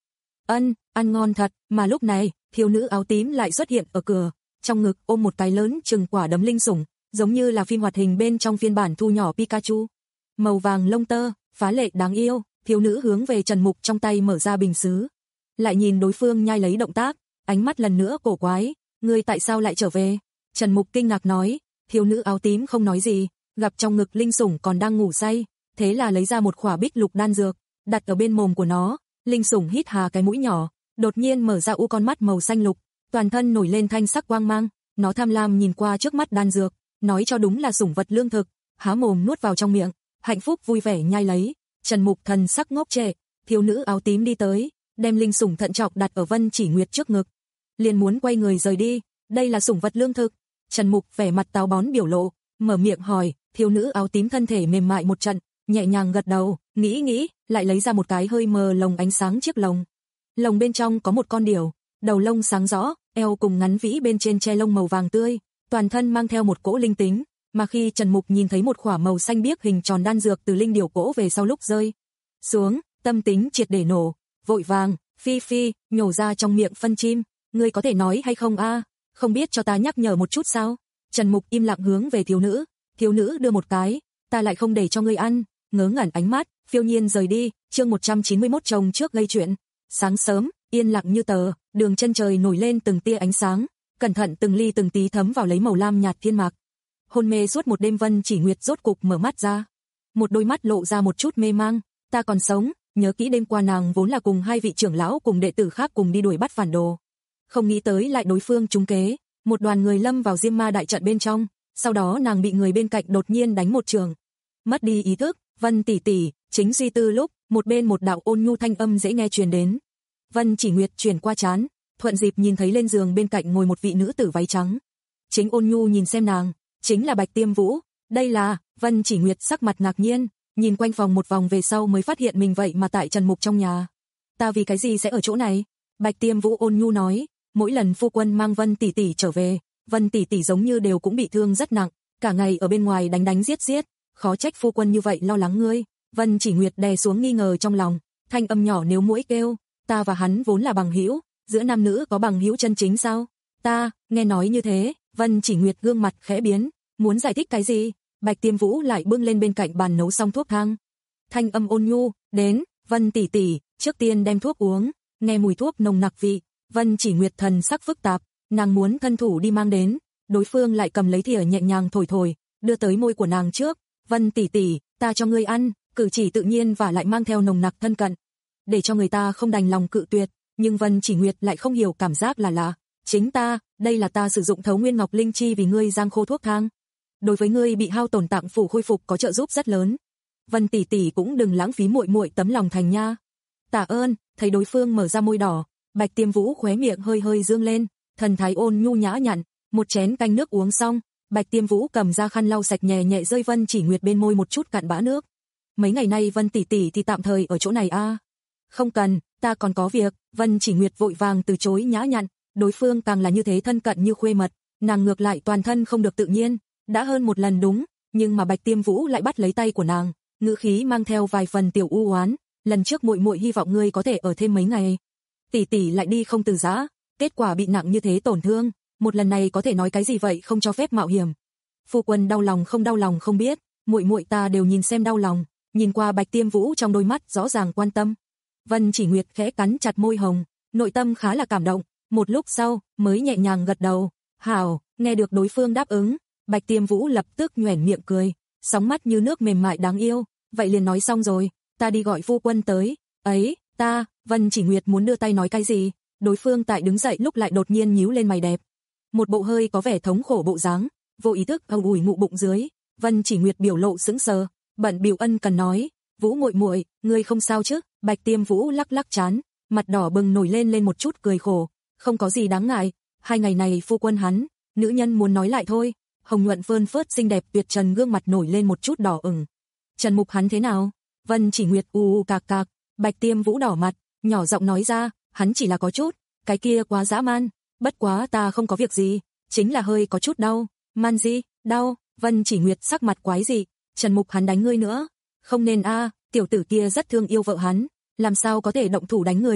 Ân, ăn ngon thật, mà lúc này, thiếu nữ áo tím lại xuất hiện ở cửa, trong ngực ôm một cái lớn chừng quả đấm linh sủng, giống như là phim hoạt hình bên trong phiên bản thu nhỏ Pikachu. Màu vàng lông tơ, phá lệ đáng yêu, thiếu nữ hướng về Trần Mục trong tay mở ra bình sứ. Lại nhìn đối phương nhai lấy động tác, ánh mắt lần nữa cổ quái, ngươi tại sao lại trở về? Trần Mục kinh ngạc nói, thiếu nữ áo tím không nói gì, gặp trong ngực linh sủng còn đang ngủ say, thế là lấy ra một khỏa bích lục đan dược, đặt ở bên mồm của nó, linh sủng hít hà cái mũi nhỏ, đột nhiên mở ra u con mắt màu xanh lục, toàn thân nổi lên thanh sắc quang mang, nó tham lam nhìn qua trước mắt đan dược, nói cho đúng là sủng vật lương thực, há mồm nuốt vào trong miệng, hạnh phúc vui vẻ nhai lấy. Trần Mục thần sắc ngốc trệ, thiếu nữ áo tím đi tới, đem linh sủng thận trọng đặt ở Vân Chỉ Nguyệt trước ngực, liền muốn quay người rời đi, đây là sủng vật lương thực. Trần Mục vẻ mặt táo bón biểu lộ, mở miệng hỏi, thiếu nữ áo tím thân thể mềm mại một trận, nhẹ nhàng gật đầu, nghĩ nghĩ, lại lấy ra một cái hơi mờ lồng ánh sáng chiếc lồng. Lồng bên trong có một con điểu, đầu lông sáng rõ, eo cùng ngắn vĩ bên trên che lông màu vàng tươi, toàn thân mang theo một cỗ linh tính, mà khi Trần Mục nhìn thấy một khỏa màu xanh biếc hình tròn đan dược từ linh điểu cỗ về sau lúc rơi xuống, tâm tính triệt để nổ, vội vàng, phi phi, nhổ ra trong miệng phân chim, ngươi có thể nói hay không a? Không biết cho ta nhắc nhở một chút sao? Trần Mục im lặng hướng về thiếu nữ, thiếu nữ đưa một cái, ta lại không để cho ngươi ăn, ngớ ngẩn ánh mắt, phiêu nhiên rời đi. Chương một trăm chín mươi mốt chồng trước gây chuyện. Sáng sớm, yên lặng như tờ, đường chân trời nổi lên từng tia ánh sáng, cẩn thận từng ly từng tí thấm vào lấy màu lam nhạt thiên mạc. Hôn mê suốt một đêm Vân Chỉ Nguyệt rốt cục mở mắt ra, một đôi mắt lộ ra một chút mê mang, ta còn sống, nhớ kỹ đêm qua nàng vốn là cùng hai vị trưởng lão cùng đệ tử khác cùng đi đuổi bắt phản đồ, không nghĩ tới lại đối phương trúng kế, một đoàn người lâm vào Diêm Ma đại trận bên trong, sau đó nàng bị người bên cạnh đột nhiên đánh một trường, mất đi ý thức. Vân tỷ tỷ, chính suy tư lúc, một bên một đạo ôn nhu thanh âm dễ nghe truyền đến. Vân Chỉ Nguyệt chuyển qua trán, thuận dịp nhìn thấy lên giường bên cạnh ngồi một vị nữ tử váy trắng. Chính ôn nhu nhìn xem nàng, chính là Bạch Tiêm Vũ. Đây là, Vân Chỉ Nguyệt sắc mặt ngạc nhiên, nhìn quanh phòng một vòng về sau mới phát hiện mình vậy mà tại Trần Mục trong nhà. Ta vì cái gì sẽ ở chỗ này? Bạch Tiêm Vũ ôn nhu nói, mỗi lần phu quân mang Vân tỷ tỷ trở về, Vân tỷ tỷ giống như đều cũng bị thương rất nặng, cả ngày ở bên ngoài đánh đánh giết giết, khó trách phu quân như vậy lo lắng ngươi. Vân Chỉ Nguyệt đè xuống nghi ngờ trong lòng, thanh âm nhỏ nếu mũi kêu, ta và hắn vốn là bằng hữu, giữa nam nữ có bằng hữu chân chính sao? Ta, nghe nói như thế, Vân Chỉ Nguyệt gương mặt khẽ biến, muốn giải thích cái gì? Bạch Tiêm Vũ lại bưng lên bên cạnh bàn nấu xong thuốc thang. Thanh âm ôn nhu, đến, Vân tỷ tỷ, trước tiên đem thuốc uống, nghe mùi thuốc nồng nặc vị, Vân Chỉ Nguyệt thần sắc phức tạp, nàng muốn thân thủ đi mang đến, đối phương lại cầm lấy thìa nhẹ nhàng thổi thổi, đưa tới môi của nàng trước, Vân tỷ tỷ, ta cho ngươi ăn, cử chỉ tự nhiên và lại mang theo nồng nặc thân cận, để cho người ta không đành lòng cự tuyệt, nhưng Vân Chỉ Nguyệt lại không hiểu cảm giác là lạ, chính ta, đây là ta sử dụng Thấu Nguyên Ngọc Linh Chi vì ngươi giang khô thuốc thang, đối với ngươi bị hao tổn tạng phủ khôi phục có trợ giúp rất lớn. Vân tỷ tỷ cũng đừng lãng phí muội muội tấm lòng thành nha. Tạ ơn. Thấy đối phương mở ra môi đỏ, Bạch Tiêm Vũ khóe miệng hơi hơi dương lên, thần thái ôn nhu nhã nhặn, một chén canh nước uống xong, Bạch Tiêm Vũ cầm ra khăn lau sạch nhẹ nhẹ rơi Vân Chỉ Nguyệt bên môi một chút cặn bã nước. Mấy ngày nay Vân tỷ tỷ thì tạm thời ở chỗ này a. À? Không cần, ta còn có việc. Vân Chỉ Nguyệt vội vàng từ chối nhã nhặn, đối phương càng là như thế thân cận như khuê mật, nàng ngược lại toàn thân không được tự nhiên, đã hơn một lần đúng, nhưng mà Bạch Tiêm Vũ lại bắt lấy tay của nàng, ngữ khí mang theo vài phần tiểu u oán, lần trước muội muội hy vọng ngươi có thể ở thêm mấy ngày. Tỷ tỷ lại đi không từ giã, kết quả bị nặng như thế tổn thương, một lần này có thể nói cái gì vậy không cho phép mạo hiểm. Phu quân đau lòng không đau lòng không biết, muội muội ta đều nhìn xem đau lòng, nhìn qua Bạch Tiêm Vũ trong đôi mắt rõ ràng quan tâm. Vân Chỉ Nguyệt khẽ cắn chặt môi hồng, nội tâm khá là cảm động, một lúc sau mới nhẹ nhàng gật đầu. Hảo, nghe được đối phương đáp ứng, Bạch Tiêm Vũ lập tức nhoẻn miệng cười, sóng mắt như nước mềm mại đáng yêu, vậy liền nói xong rồi, ta đi gọi phu quân tới. Ấy, ta, Vân Chỉ Nguyệt muốn đưa tay nói cái gì, đối phương tại đứng dậy lúc lại đột nhiên nhíu lên mày đẹp, một bộ hơi có vẻ thống khổ bộ dáng, vô ý thức âu ủi ngụ bụng dưới. Vân Chỉ Nguyệt biểu lộ sững sờ, bận bịu ân cần nói, Vũ muội muội, ngươi không sao chứ? Bạch Tiêm Vũ lắc lắc trán, mặt đỏ bừng nổi lên lên một chút cười khổ, không có gì đáng ngại, hai ngày này phu quân hắn, nữ nhân muốn nói lại thôi. Hồng nhuận phơn phớt xinh đẹp tuyệt trần gương mặt nổi lên một chút đỏ ửng. Trần Mục hắn thế nào? Vân Chỉ Nguyệt u u cạc cạc, Bạch Tiêm Vũ đỏ mặt, nhỏ giọng nói ra, hắn chỉ là có chút, cái kia quá dã man, bất quá ta không có việc gì, chính là hơi có chút đau. Man gì? Đau? Vân Chỉ Nguyệt sắc mặt quái dị, Trần Mục hắn đánh ngươi nữa? Không nên a, tiểu tử kia rất thương yêu vợ hắn, làm sao có thể động thủ đánh người chứ?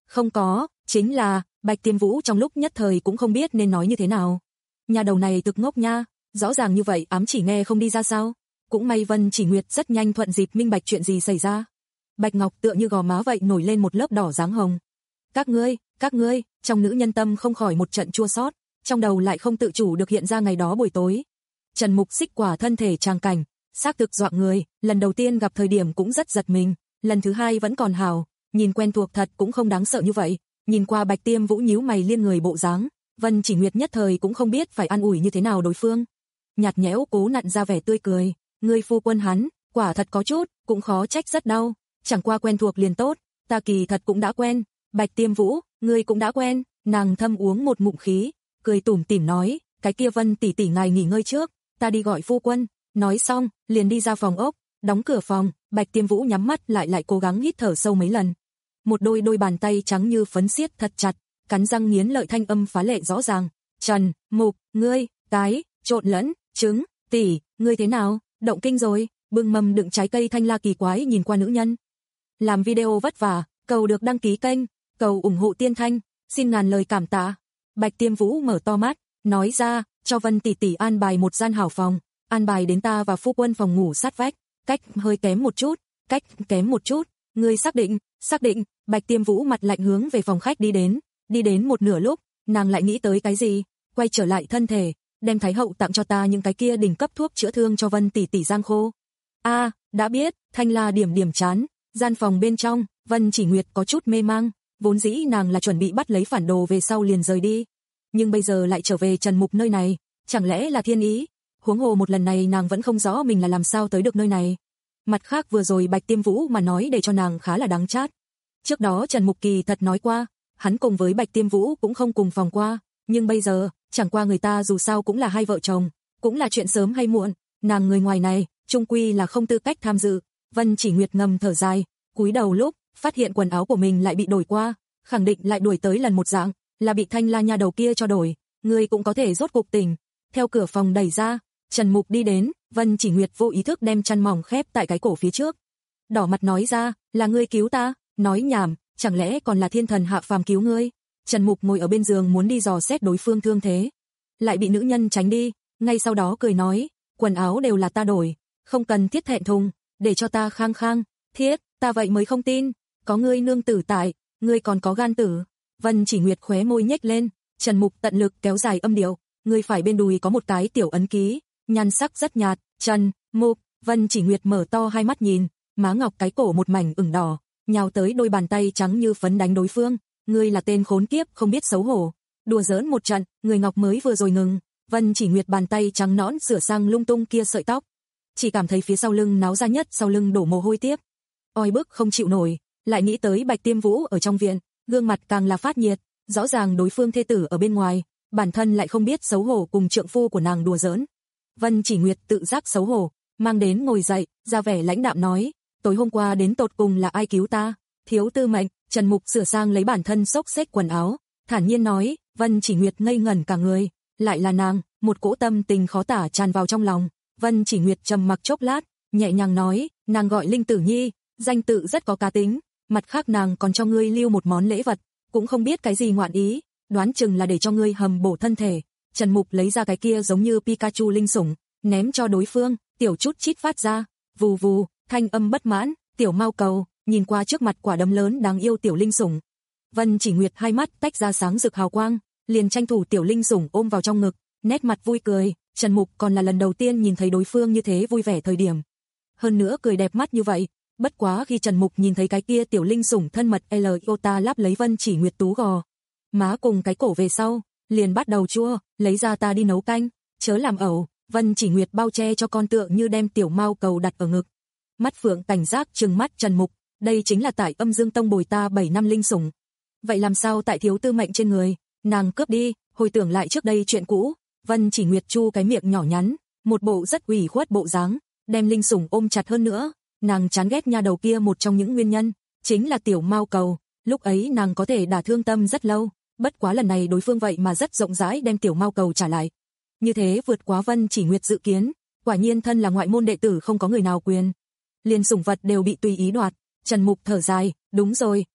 Không có, chính là, Bạch Tiêm Vũ trong lúc nhất thời cũng không biết nên nói như thế nào. Nhà đầu này thực ngốc nha, rõ ràng như vậy ám chỉ nghe không đi ra sao. Cũng may Vân Chỉ Nguyệt rất nhanh thuận dịp minh bạch chuyện gì xảy ra. Bạch Ngọc tựa như gò má vậy nổi lên một lớp đỏ dáng hồng. Các ngươi, các ngươi, trong nữ nhân tâm không khỏi một trận chua xót, trong đầu lại không tự chủ được hiện ra ngày đó buổi tối. Trần Mục xích quả thân thể tràng cảnh, xác thực dọa người, lần đầu tiên gặp thời điểm cũng rất giật mình, lần thứ hai vẫn còn hào, nhìn quen thuộc thật cũng không đáng sợ như vậy. Nhìn qua Bạch Tiêm Vũ nhíu mày liên người bộ dáng, Vân Chỉ Nguyệt nhất thời cũng không biết phải an ủi như thế nào đối phương. Nhạt nhẽo cố nặn ra vẻ tươi cười, ngươi phu quân hắn, quả thật có chút, cũng khó trách rất đau, chẳng qua quen thuộc liền tốt, ta kỳ thật cũng đã quen. Bạch Tiêm Vũ, ngươi cũng đã quen. Nàng thâm uống một ngụm khí, cười tủm tỉm nói, cái kia Vân tỷ tỷ ngài nghỉ ngơi trước, ta đi gọi phu quân. Nói xong, liền đi ra phòng ốc, đóng cửa phòng. Bạch Tiêm Vũ nhắm mắt lại lại cố gắng hít thở sâu mấy lần. Một đôi đôi bàn tay trắng như phấn siết thật chặt, cắn răng nghiến lợi thanh âm phá lệ rõ ràng. Trần Mục, ngươi, cái, trộn lẫn, trứng, tỷ, ngươi thế nào, động kinh rồi. Bưng mâm đựng trái cây thanh la kỳ quái nhìn qua nữ nhân. Làm video vất vả, cầu được đăng ký kênh, cầu ủng hộ Tiên Thanh, xin ngàn lời cảm tạ. Bạch Tiêm Vũ mở to mắt, nói ra, cho Vân tỷ tỷ an bài một gian hảo phòng, an bài đến ta và phu quân phòng ngủ sát vách, cách hơi kém một chút, cách kém một chút, ngươi xác định, xác định. Bạch Tiêm Vũ mặt lạnh hướng về phòng khách đi đến, đi đến một nửa lúc, nàng lại nghĩ tới cái gì, quay trở lại thân thể, đem Thái hậu tặng cho ta những cái kia đỉnh cấp thuốc chữa thương cho Vân tỷ tỷ giang khô. A, à, đã biết. Thanh la điểm điểm chán, gian phòng bên trong, Vân Chỉ Nguyệt có chút mê mang, vốn dĩ nàng là chuẩn bị bắt lấy phản đồ về sau liền rời đi, nhưng bây giờ lại trở về Trần Mục nơi này, chẳng lẽ là thiên ý? Huống hồ một lần này nàng vẫn không rõ mình là làm sao tới được nơi này. Mặt khác vừa rồi Bạch Tiêm Vũ mà nói để cho nàng khá là đắng chát. Trước đó Trần Mục kỳ thật nói qua, hắn cùng với Bạch Tiêm Vũ cũng không cùng phòng qua, nhưng bây giờ, chẳng qua người ta dù sao cũng là hai vợ chồng, cũng là chuyện sớm hay muộn, nàng người ngoài này, chung quy là không tư cách tham dự. Vân Chỉ Nguyệt ngầm thở dài, cúi đầu lúc, phát hiện quần áo của mình lại bị đổi qua, khẳng định lại đuổi tới lần một dạng, là bị Thanh La nha đầu kia cho đổi, ngươi cũng có thể rốt cục tỉnh. Theo cửa phòng đẩy ra, Trần Mục đi đến, Vân Chỉ Nguyệt vô ý thức đem chăn mỏng khép tại cái cổ phía trước. Đỏ mặt nói ra, là ngươi cứu ta, nói nhảm, chẳng lẽ còn là thiên thần hạ phàm cứu ngươi? Trần Mục ngồi ở bên giường muốn đi dò xét đối phương thương thế, lại bị nữ nhân tránh đi, ngay sau đó cười nói, quần áo đều là ta đổi, không cần thiết thẹn thùng, để cho ta khang khang. Thiết, ta vậy mới không tin, có ngươi nương tử tại, ngươi còn có gan tử. Vân Chỉ Nguyệt khóe môi nhếch lên, Trần Mục tận lực kéo dài âm điệu, ngươi phải bên đùi có một cái tiểu ấn ký, nhan sắc rất nhạt. Trần Mục, Vân Chỉ Nguyệt mở to hai mắt nhìn, má ngọc cái cổ một mảnh ửng đỏ, nhào tới đôi bàn tay trắng như phấn đánh đối phương, ngươi là tên khốn kiếp không biết xấu hổ. Đùa giỡn một trận, người ngọc mới vừa rồi ngừng, Vân Chỉ Nguyệt bàn tay trắng nõn sửa sang lung tung kia sợi tóc, chỉ cảm thấy phía sau lưng náo ra nhất sau lưng đổ mồ hôi tiếp. Oi bức không chịu nổi, lại nghĩ tới Bạch Tiêm Vũ ở trong viện, gương mặt càng là phát nhiệt, rõ ràng đối phương thê tử ở bên ngoài, bản thân lại không biết xấu hổ cùng trượng phu của nàng đùa giỡn. Vân Chỉ Nguyệt tự giác xấu hổ, mang đến ngồi dậy, ra vẻ lãnh đạm nói, tối hôm qua đến tột cùng là ai cứu ta? Thiếu tư mệnh. Trần Mục sửa sang lấy bản thân xốc xếch quần áo, thản nhiên nói. Vân Chỉ Nguyệt ngây ngẩn cả người, lại là nàng, một cỗ tâm tình khó tả tràn vào trong lòng. Vân Chỉ Nguyệt trầm mặc chốc lát, nhẹ nhàng nói, nàng gọi Linh Tử Nhi, danh tự rất có cá tính, mặt khác nàng còn cho ngươi lưu một món lễ vật, cũng không biết cái gì ngoạn ý, đoán chừng là để cho ngươi hầm bổ thân thể. Trần Mục lấy ra cái kia giống như Pikachu linh sủng, ném cho đối phương, tiểu chút chít phát ra, vù vù, thanh âm bất mãn, tiểu mao cầu, nhìn qua trước mặt quả đấm lớn đáng yêu tiểu linh sủng. Vân Chỉ Nguyệt hai mắt tách ra sáng rực hào quang, liền tranh thủ tiểu linh sủng ôm vào trong ngực, nét mặt vui cười. Trần Mục còn là lần đầu tiên nhìn thấy đối phương như thế vui vẻ thời điểm, hơn nữa cười đẹp mắt như vậy. Bất quá khi Trần Mục nhìn thấy cái kia tiểu linh sủng thân mật L Iota lắp lấy Vân Chỉ Nguyệt tú gò má cùng cái cổ về sau, liền bắt đầu chua, lấy ra ta đi nấu canh, chớ làm ẩu. Vân Chỉ Nguyệt bao che cho con tượng như đem tiểu mao cầu đặt ở ngực, mắt phượng cảnh giác trừng mắt Trần Mục, đây chính là tại Âm Dương Tông bồi ta bảy năm linh sủng, vậy làm sao tại thiếu tư mệnh trên người, nàng cướp đi. Hồi tưởng lại trước đây chuyện cũ, Vân Chỉ Nguyệt chu cái miệng nhỏ nhắn, một bộ rất ủy khuất bộ dáng, đem linh sủng ôm chặt hơn nữa. Nàng chán ghét nha đầu kia một trong những nguyên nhân chính là tiểu mao cầu, lúc ấy nàng có thể đả thương tâm rất lâu, bất quá lần này đối phương vậy mà rất rộng rãi đem tiểu mao cầu trả lại. Như thế vượt quá Vân Chỉ Nguyệt dự kiến, quả nhiên thân là ngoại môn đệ tử không có người nào quyền, liền sủng vật đều bị tùy ý đoạt. Trần Mục thở dài, đúng rồi,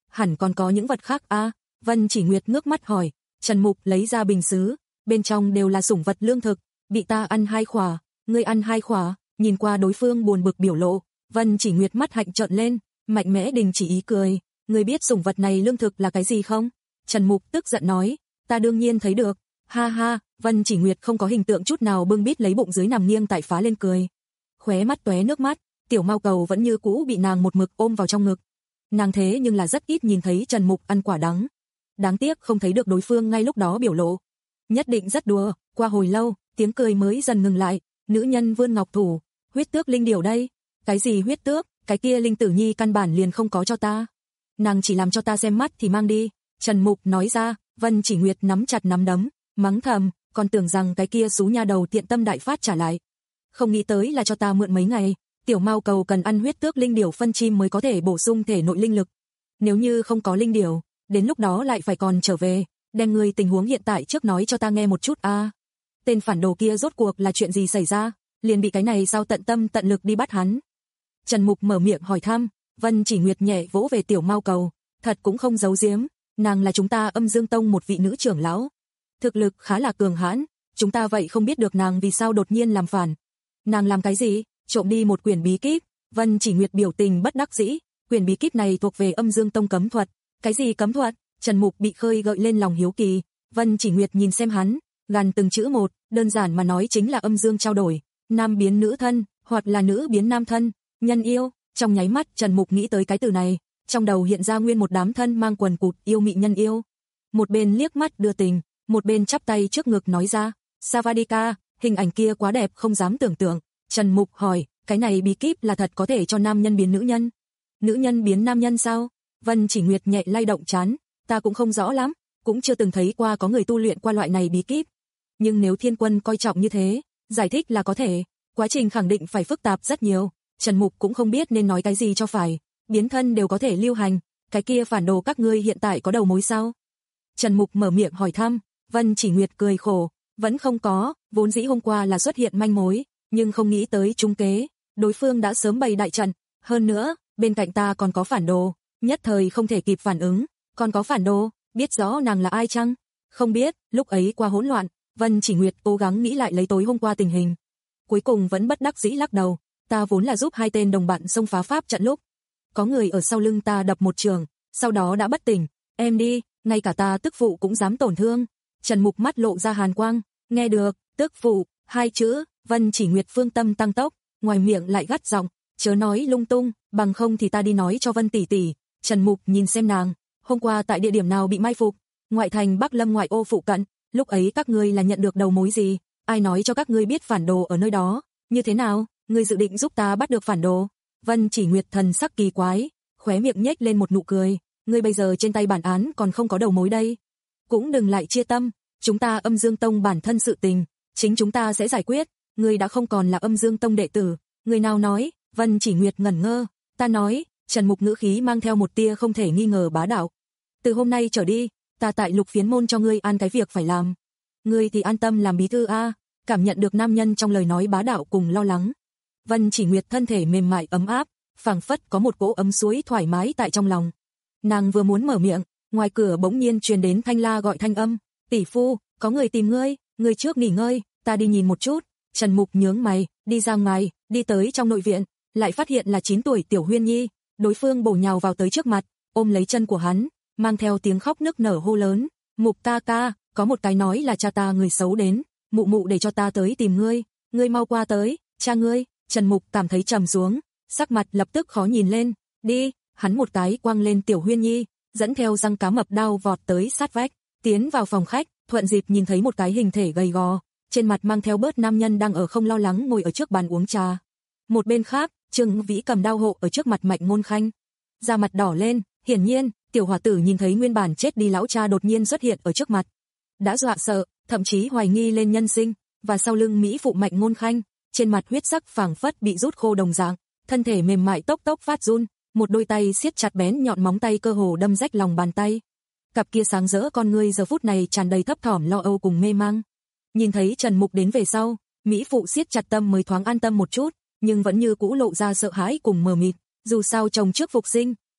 hẳn còn có những vật khác a. À? Vân Chỉ Nguyệt ngước mắt hỏi. Trần Mục lấy ra bình sứ, bên trong đều là sủng vật lương thực, bị ta ăn hai khỏa, ngươi ăn hai khỏa. Nhìn qua đối phương buồn bực biểu lộ, Vân Chỉ Nguyệt mắt hạnh trợn lên, mạnh mẽ đình chỉ ý cười. Ngươi biết sủng vật này lương thực là cái gì không? Trần Mục tức giận nói. Ta đương nhiên thấy được. Ha ha. Vân Chỉ Nguyệt không có hình tượng chút nào, bưng bít lấy bụng dưới nằm nghiêng tại phá lên cười. Khóe mắt tóe nước mắt, tiểu mao cầu vẫn như cũ bị nàng một mực ôm vào trong ngực. Nàng thế nhưng là rất ít nhìn thấy Trần Mục ăn quả đắng. Đáng tiếc không thấy được đối phương ngay lúc đó biểu lộ. Nhất định rất đùa. Qua hồi lâu, tiếng cười mới dần ngừng lại. Nữ nhân vươn ngọc thủ. Huyết tước linh điểu đây. Cái gì huyết tước? Cái kia linh tử nhi căn bản liền không có cho ta. Nàng chỉ làm cho ta xem mắt thì mang đi. Trần Mục nói ra. Vân Chỉ Nguyệt nắm chặt nắm đấm, mắng thầm, còn tưởng rằng cái kia xú nha đầu tiện tâm đại phát trả lại. Không nghĩ tới là cho ta mượn mấy ngày. Tiểu mao cầu cần ăn huyết tước linh điểu phân chim mới có thể bổ sung thể nội linh lực. Nếu như không có linh điểu, đến lúc đó lại phải còn trở về. Đem người tình huống hiện tại trước nói cho ta nghe một chút a. À, tên phản đồ kia rốt cuộc là chuyện gì xảy ra? Liền bị cái này sao tận tâm tận lực đi bắt hắn? Trần Mục mở miệng hỏi thăm. Vân Chỉ Nguyệt nhẹ vỗ về tiểu mao cầu, thật cũng không giấu giếm, nàng là chúng ta Âm Dương Tông một vị nữ trưởng lão, thực lực khá là cường hãn, chúng ta vậy không biết được nàng vì sao đột nhiên làm phản. Nàng làm cái gì? Trộm đi một quyển bí kíp. Vân Chỉ Nguyệt biểu tình bất đắc dĩ, quyển bí kíp này thuộc về Âm Dương Tông cấm thuật. Cái gì cấm thuật? Trần Mục bị khơi gợi lên lòng hiếu kỳ. Vân Chỉ Nguyệt nhìn xem hắn, gằn từng chữ một, đơn giản mà nói chính là âm dương trao đổi, nam biến nữ thân, hoặc là nữ biến nam thân, nhân yêu. Trong nháy mắt Trần Mục nghĩ tới cái từ này, trong đầu hiện ra nguyên một đám thân mang quần cụt yêu mị nhân yêu. Một bên liếc mắt đưa tình, một bên chắp tay trước ngực nói ra, Savadika, hình ảnh kia quá đẹp không dám tưởng tượng. Trần Mục hỏi, cái này bí kíp là thật có thể cho nam nhân biến nữ nhân? Nữ nhân biến nam nhân sao? Vân Chỉ Nguyệt nhẹ lay động trán, ta cũng không rõ lắm, cũng chưa từng thấy qua có người tu luyện qua loại này bí kíp. Nhưng nếu Thiên Quân coi trọng như thế, giải thích là có thể, quá trình khẳng định phải phức tạp rất nhiều. Trần Mục cũng không biết nên nói cái gì cho phải, biến thân đều có thể lưu hành, cái kia phản đồ các ngươi hiện tại có đầu mối sao? Trần Mục mở miệng hỏi thăm. Vân Chỉ Nguyệt cười khổ, vẫn không có, vốn dĩ hôm qua là xuất hiện manh mối, nhưng không nghĩ tới trúng kế, đối phương đã sớm bày đại trận, hơn nữa, bên cạnh ta còn có phản đồ, nhất thời không thể kịp phản ứng, còn có phản đồ, biết rõ nàng là ai chăng? Không biết, lúc ấy qua hỗn loạn, Vân Chỉ Nguyệt cố gắng nghĩ lại lấy tối hôm qua tình hình, cuối cùng vẫn bất đắc dĩ lắc đầu, ta vốn là giúp hai tên đồng bạn xông phá pháp trận lúc, có người ở sau lưng ta đập một trường, sau đó đã bất tỉnh, em đi, ngay cả ta tức phụ cũng dám tổn thương. Trần Mục mắt lộ ra hàn quang, nghe được, tức phụ, hai chữ, Vân Chỉ Nguyệt phương tâm tăng tốc, ngoài miệng lại gắt giọng, chớ nói lung tung, bằng không thì ta đi nói cho Vân tỷ tỷ. Trần Mục nhìn xem nàng, hôm qua tại địa điểm nào bị mai phục? Ngoại thành Bắc Lâm ngoại ô phụ cận, lúc ấy các ngươi là nhận được đầu mối gì? Ai nói cho các ngươi biết phản đồ ở nơi đó? Như thế nào, ngươi dự định giúp ta bắt được phản đồ? Vân Chỉ Nguyệt thần sắc kỳ quái, khóe miệng nhếch lên một nụ cười, ngươi bây giờ trên tay bản án còn không có đầu mối đây. Cũng đừng lại chia tâm, chúng ta Âm Dương Tông bản thân sự tình, chính chúng ta sẽ giải quyết, ngươi đã không còn là Âm Dương Tông đệ tử. Người nào nói? Vân Chỉ Nguyệt ngẩn ngơ, ta nói. Trần Mục ngữ khí mang theo một tia không thể nghi ngờ bá đạo. Từ hôm nay trở đi, ta tại Lục Phiến môn cho ngươi an cái việc phải làm. Ngươi thì an tâm làm bí thư a. Cảm nhận được nam nhân trong lời nói bá đạo cùng lo lắng. Vân Chỉ Nguyệt thân thể mềm mại ấm áp, phảng phất có một cỗ ấm suối thoải mái tại trong lòng. Nàng vừa muốn mở miệng, ngoài cửa bỗng nhiên truyền đến Thanh La gọi thanh âm, tỷ phu, có người tìm ngươi, ngươi trước nghỉ ngơi, ta đi nhìn một chút. Trần Mục nhướng mày, đi ra ngoài, đi tới trong nội viện, lại phát hiện là chín tuổi Tiểu Huyên Nhi, đối phương bổ nhào vào tới trước mặt, ôm lấy chân của hắn, mang theo tiếng khóc nức nở hô lớn, Mục ca ca, có một cái nói là cha ta người xấu đến, mụ mụ để cho ta tới tìm ngươi, ngươi mau qua tới, cha ngươi. Trần Mục cảm thấy trầm xuống, sắc mặt lập tức khó nhìn lên, đi, hắn một cái quăng lên Tiểu Huyên Nhi, dẫn theo răng cá mập đao vọt tới sát vách, tiến vào phòng khách, thuận dịp nhìn thấy một cái hình thể gầy gò, trên mặt mang theo bớt nam nhân đang ở không lo lắng ngồi ở trước bàn uống trà. Một bên khác, Trương Vĩ cầm đao hộ ở trước mặt Mạnh Ngôn Khanh, da mặt đỏ lên, hiển nhiên, tiểu hòa tử nhìn thấy nguyên bản chết đi lão cha đột nhiên xuất hiện ở trước mặt, đã dọa sợ, thậm chí hoài nghi lên nhân sinh, và sau lưng mỹ phụ Mạnh Ngôn Khanh, trên mặt huyết sắc phảng phất bị rút khô đồng dạng, thân thể mềm mại tốc tốc phát run, một đôi tay siết chặt bén nhọn móng tay cơ hồ đâm rách lòng bàn tay. Cặp kia sáng rỡ con ngươi giờ phút này tràn đầy thấp thỏm lo âu cùng mê mang. Nhìn thấy Trần Mục đến về sau, mỹ phụ siết chặt tâm mới thoáng an tâm một chút, nhưng vẫn như cũ lộ ra sợ hãi cùng mờ mịt, dù sao chồng trước phục sinh,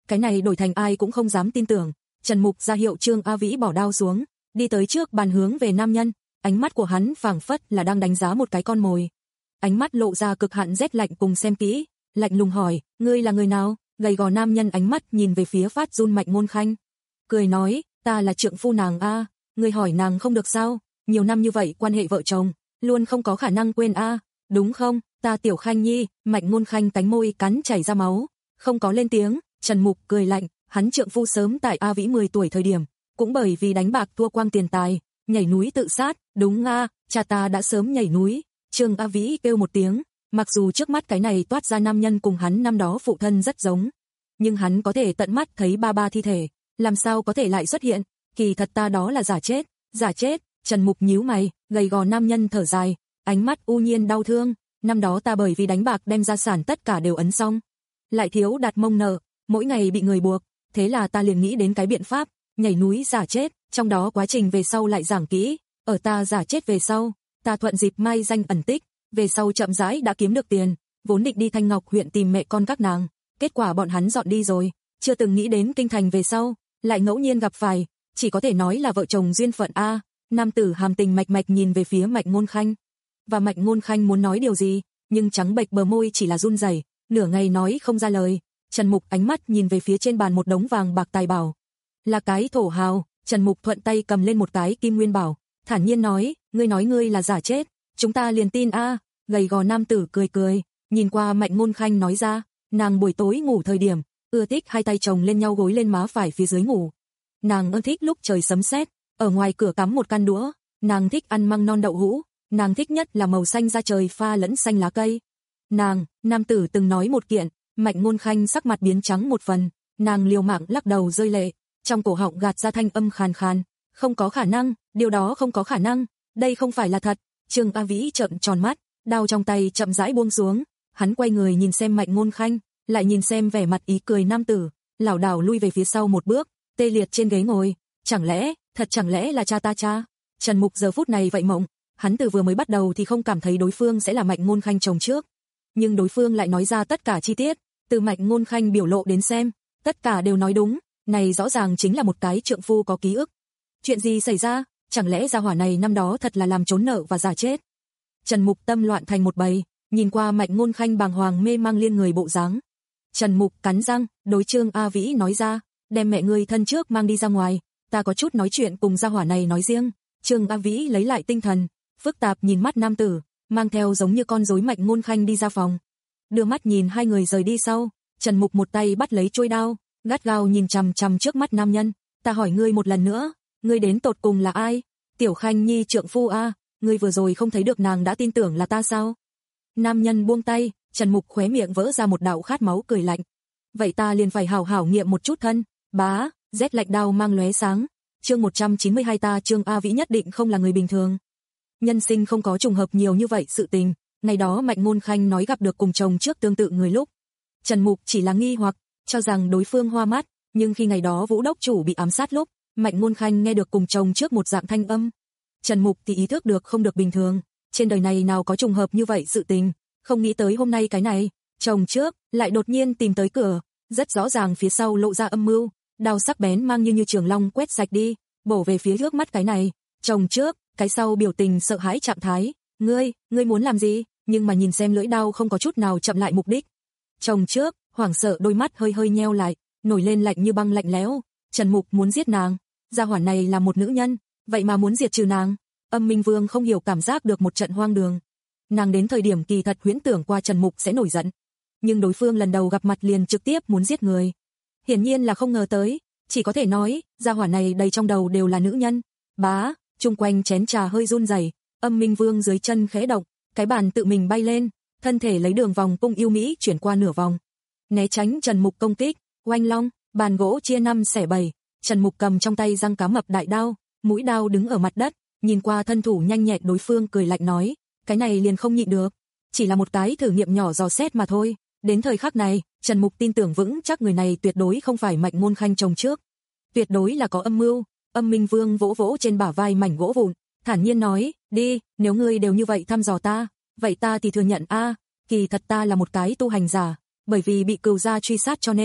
cái này đổi thành ai cũng không dám tin tưởng. Trần Mục ra hiệu Trương A Vĩ bỏ đao xuống, đi tới trước bàn hướng về nam nhân, ánh mắt của hắn phảng phất là đang đánh giá một cái con mồi. Ánh mắt lộ ra cực hạn rét lạnh cùng xem kỹ, lạnh lùng hỏi, ngươi là người nào? Gầy gò nam nhân ánh mắt nhìn về phía phát run Mạnh Ngôn Khanh, cười nói, ta là trượng phu nàng a, ngươi hỏi nàng không được sao? Nhiều năm như vậy quan hệ vợ chồng, luôn không có khả năng quên a, đúng không? Ta Tiểu Khanh nhi. Mạnh Ngôn Khanh cánh môi cắn chảy ra máu, không có lên tiếng. Trần Mục cười lạnh, hắn trượng phu sớm tại A Vĩ mười tuổi thời điểm, cũng bởi vì đánh bạc thua quang tiền tài, nhảy núi tự sát. Đúng a, cha ta đã sớm nhảy núi. Trương A Vĩ kêu một tiếng, mặc dù trước mắt cái này toát ra nam nhân cùng hắn năm đó phụ thân rất giống, nhưng hắn có thể tận mắt thấy ba ba thi thể, làm sao có thể lại xuất hiện? Kỳ thật ta đó là giả chết, giả chết. Trần Mục nhíu mày, gầy gò nam nhân thở dài, ánh mắt u nhiên đau thương, năm đó ta bởi vì đánh bạc đem gia sản tất cả đều ấn xong, lại thiếu đặt mông nợ, mỗi ngày bị người buộc, thế là ta liền nghĩ đến cái biện pháp, nhảy núi giả chết, trong đó quá trình về sau lại giảng kỹ, ở ta giả chết về sau, ta thuận dịp mai danh ẩn tích, về sau chậm rãi đã kiếm được tiền, vốn định đi Thanh Ngọc huyện tìm mẹ con các nàng, kết quả bọn hắn dọn đi rồi, chưa từng nghĩ đến kinh thành về sau, lại ngẫu nhiên gặp phải, chỉ có thể nói là vợ chồng duyên phận a. Nam tử hàm tình mạch mạch nhìn về phía Mạnh Ngôn Khanh, và Mạnh Ngôn Khanh muốn nói điều gì, nhưng trắng bệch bờ môi chỉ là run rẩy, nửa ngày nói không ra lời. Trần Mục ánh mắt nhìn về phía trên bàn một đống vàng bạc tài bảo, là cái thổ hào. Trần Mục thuận tay cầm lên một cái kim nguyên bảo, thản nhiên nói, ngươi nói ngươi là giả chết, chúng ta liền tin a. Gầy gò nam tử cười cười, nhìn qua Mạnh Ngôn Khanh nói ra, nàng buổi tối ngủ thời điểm, ưa thích hai tay chồng lên nhau gối lên má phải phía dưới ngủ. Nàng ưa thích lúc trời sấm sét, ở ngoài cửa cắm một căn đũa, nàng thích ăn măng non đậu hũ, nàng thích nhất là màu xanh da trời pha lẫn xanh lá cây. Nàng, nam tử từng nói một kiện, Mạnh Ngôn Khanh sắc mặt biến trắng một phần, nàng liều mạng lắc đầu rơi lệ, trong cổ họng gạt ra thanh âm khàn khàn, không có khả năng, điều đó không có khả năng, đây không phải là thật. Trương A Vĩ trợn tròn mắt, đao trong tay chậm rãi buông xuống, hắn quay người nhìn xem Mạnh Ngôn Khanh, lại nhìn xem vẻ mặt ý cười nam tử, lảo đảo lui về phía sau một bước, tê liệt trên ghế ngồi, chẳng lẽ, thật chẳng lẽ là cha ta cha? Trần Mục giờ phút này vậy mộng, hắn từ vừa mới bắt đầu thì không cảm thấy đối phương sẽ là Mạnh Ngôn Khanh chồng trước, nhưng đối phương lại nói ra tất cả chi tiết, từ Mạnh Ngôn Khanh biểu lộ đến xem, tất cả đều nói đúng, này rõ ràng chính là một cái trượng phu có ký ức. Chuyện gì xảy ra? Chẳng lẽ gia hỏa này năm đó thật là làm trốn nợ và giả chết? Trần Mục tâm loạn thành một bầy, nhìn qua Mạnh Ngôn Khanh bàng hoàng mê mang liên người bộ dáng. Trần Mục cắn răng, đối Trương A Vĩ nói ra, đem mẹ ngươi thân trước mang đi ra ngoài, ta có chút nói chuyện cùng gia hỏa này nói riêng. Trương A Vĩ lấy lại tinh thần, phức tạp nhìn mắt nam tử, mang theo giống như con rối Mạnh Ngôn Khanh đi ra phòng. Đưa mắt nhìn hai người rời đi sau, Trần Mục một tay bắt lấy chuôi đao, gắt gao nhìn chằm chằm trước mắt nam nhân, ta hỏi ngươi một lần nữa, ngươi đến tột cùng là ai? Tiểu Khanh nhi trượng phu a, ngươi vừa rồi không thấy được nàng đã tin tưởng là ta sao? Nam nhân buông tay, Trần Mục khóe miệng vỡ ra một đạo khát máu cười lạnh. Vậy ta liền phải hảo hảo nghiệm một chút thân. Bá, rét lạnh đao mang lóe sáng. Chương một trăm chín mươi hai ta Trương A Vĩ nhất định không là người bình thường. Nhân sinh không có trùng hợp nhiều như vậy sự tình, ngày đó Mạnh Ngôn Khanh nói gặp được cùng chồng trước tương tự người lúc. Trần Mục chỉ là nghi hoặc, cho rằng đối phương hoa mắt, nhưng khi ngày đó Vũ đốc chủ bị ám sát lúc, Mạnh Ngôn Khanh nghe được cùng chồng trước một dạng thanh âm. Trần Mục thì ý thức được không được bình thường, trên đời này nào có trùng hợp như vậy sự tình, không nghĩ tới hôm nay cái này, chồng trước lại đột nhiên tìm tới cửa, rất rõ ràng phía sau lộ ra âm mưu, đao sắc bén mang như như trường long quét sạch đi, bổ về phía trước mắt cái này, chồng trước, cái sau biểu tình sợ hãi trạng thái, ngươi, ngươi muốn làm gì? Nhưng mà nhìn xem lưỡi đao không có chút nào chậm lại mục đích. Chồng trước, hoảng sợ đôi mắt hơi hơi nheo lại, nổi lên lạnh như băng lạnh lẽo. Trần Mục muốn giết nàng, gia hỏa này là một nữ nhân, vậy mà muốn diệt trừ nàng. Âm Minh Vương không hiểu cảm giác được một trận hoang đường. Nàng đến thời điểm kỳ thật huyễn tưởng qua Trần Mục sẽ nổi giận, nhưng đối phương lần đầu gặp mặt liền trực tiếp muốn giết người, hiển nhiên là không ngờ tới, chỉ có thể nói, gia hỏa này đầy trong đầu đều là nữ nhân. Bá, chung quanh chén trà hơi run rẩy, Âm Minh Vương dưới chân khẽ động, cái bàn tự mình bay lên, thân thể lấy đường vòng cung yêu mỹ chuyển qua nửa vòng, né tránh Trần Mục công kích. Oanh long, bàn gỗ chia năm xẻ bảy, Trần Mục cầm trong tay răng cá mập đại đao, mũi đao đứng ở mặt đất, nhìn qua thân thủ nhanh nhẹn đối phương cười lạnh nói, cái này liền không nhịn được, chỉ là một cái thử nghiệm nhỏ dò xét mà thôi. Đến thời khắc này, Trần Mục tin tưởng vững chắc người này tuyệt đối không phải Mạnh Ngôn Khanh chồng trước, tuyệt đối là có âm mưu. Âm Minh Vương vỗ vỗ trên bả vai mảnh gỗ vụn, thản nhiên nói, đi, nếu ngươi đều như vậy thăm dò ta, vậy ta thì thừa nhận a, kỳ thật ta là một cái tu hành giả, bởi vì bị cừu gia truy sát cho nên,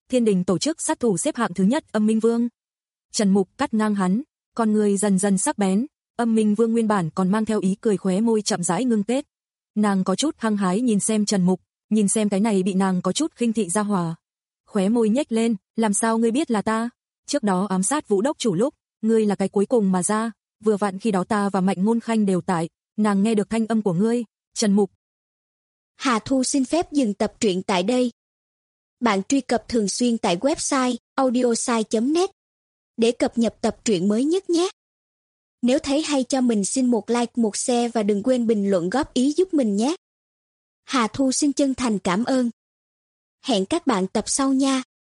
Thiên đình tổ chức sát thủ xếp hạng thứ nhất Âm Minh Vương. Trần Mục cắt ngang hắn, con người dần dần sắc bén, Âm Minh Vương nguyên bản còn mang theo ý cười khóe môi chậm rãi ngưng kết. Nàng có chút hăng hái nhìn xem Trần Mục, nhìn xem cái này bị nàng có chút khinh thị ra hỏa. Khóe môi nhếch lên, làm sao ngươi biết là ta? Trước đó ám sát Vũ Đốc chủ lúc, ngươi là cái cuối cùng mà ra, vừa vặn khi đó ta và Mạnh Ngôn Khanh đều tại, nàng nghe được thanh âm của ngươi. Trần Mục. Hà Thu xin phép dừng tập truyện tại đây. Bạn truy cập thường xuyên tại website audiosai chấm net để cập nhật tập truyện mới nhất nhé. Nếu thấy hay cho mình xin một like, một share và đừng quên bình luận góp ý giúp mình nhé. Hà Thu xin chân thành cảm ơn. Hẹn các bạn tập sau nha.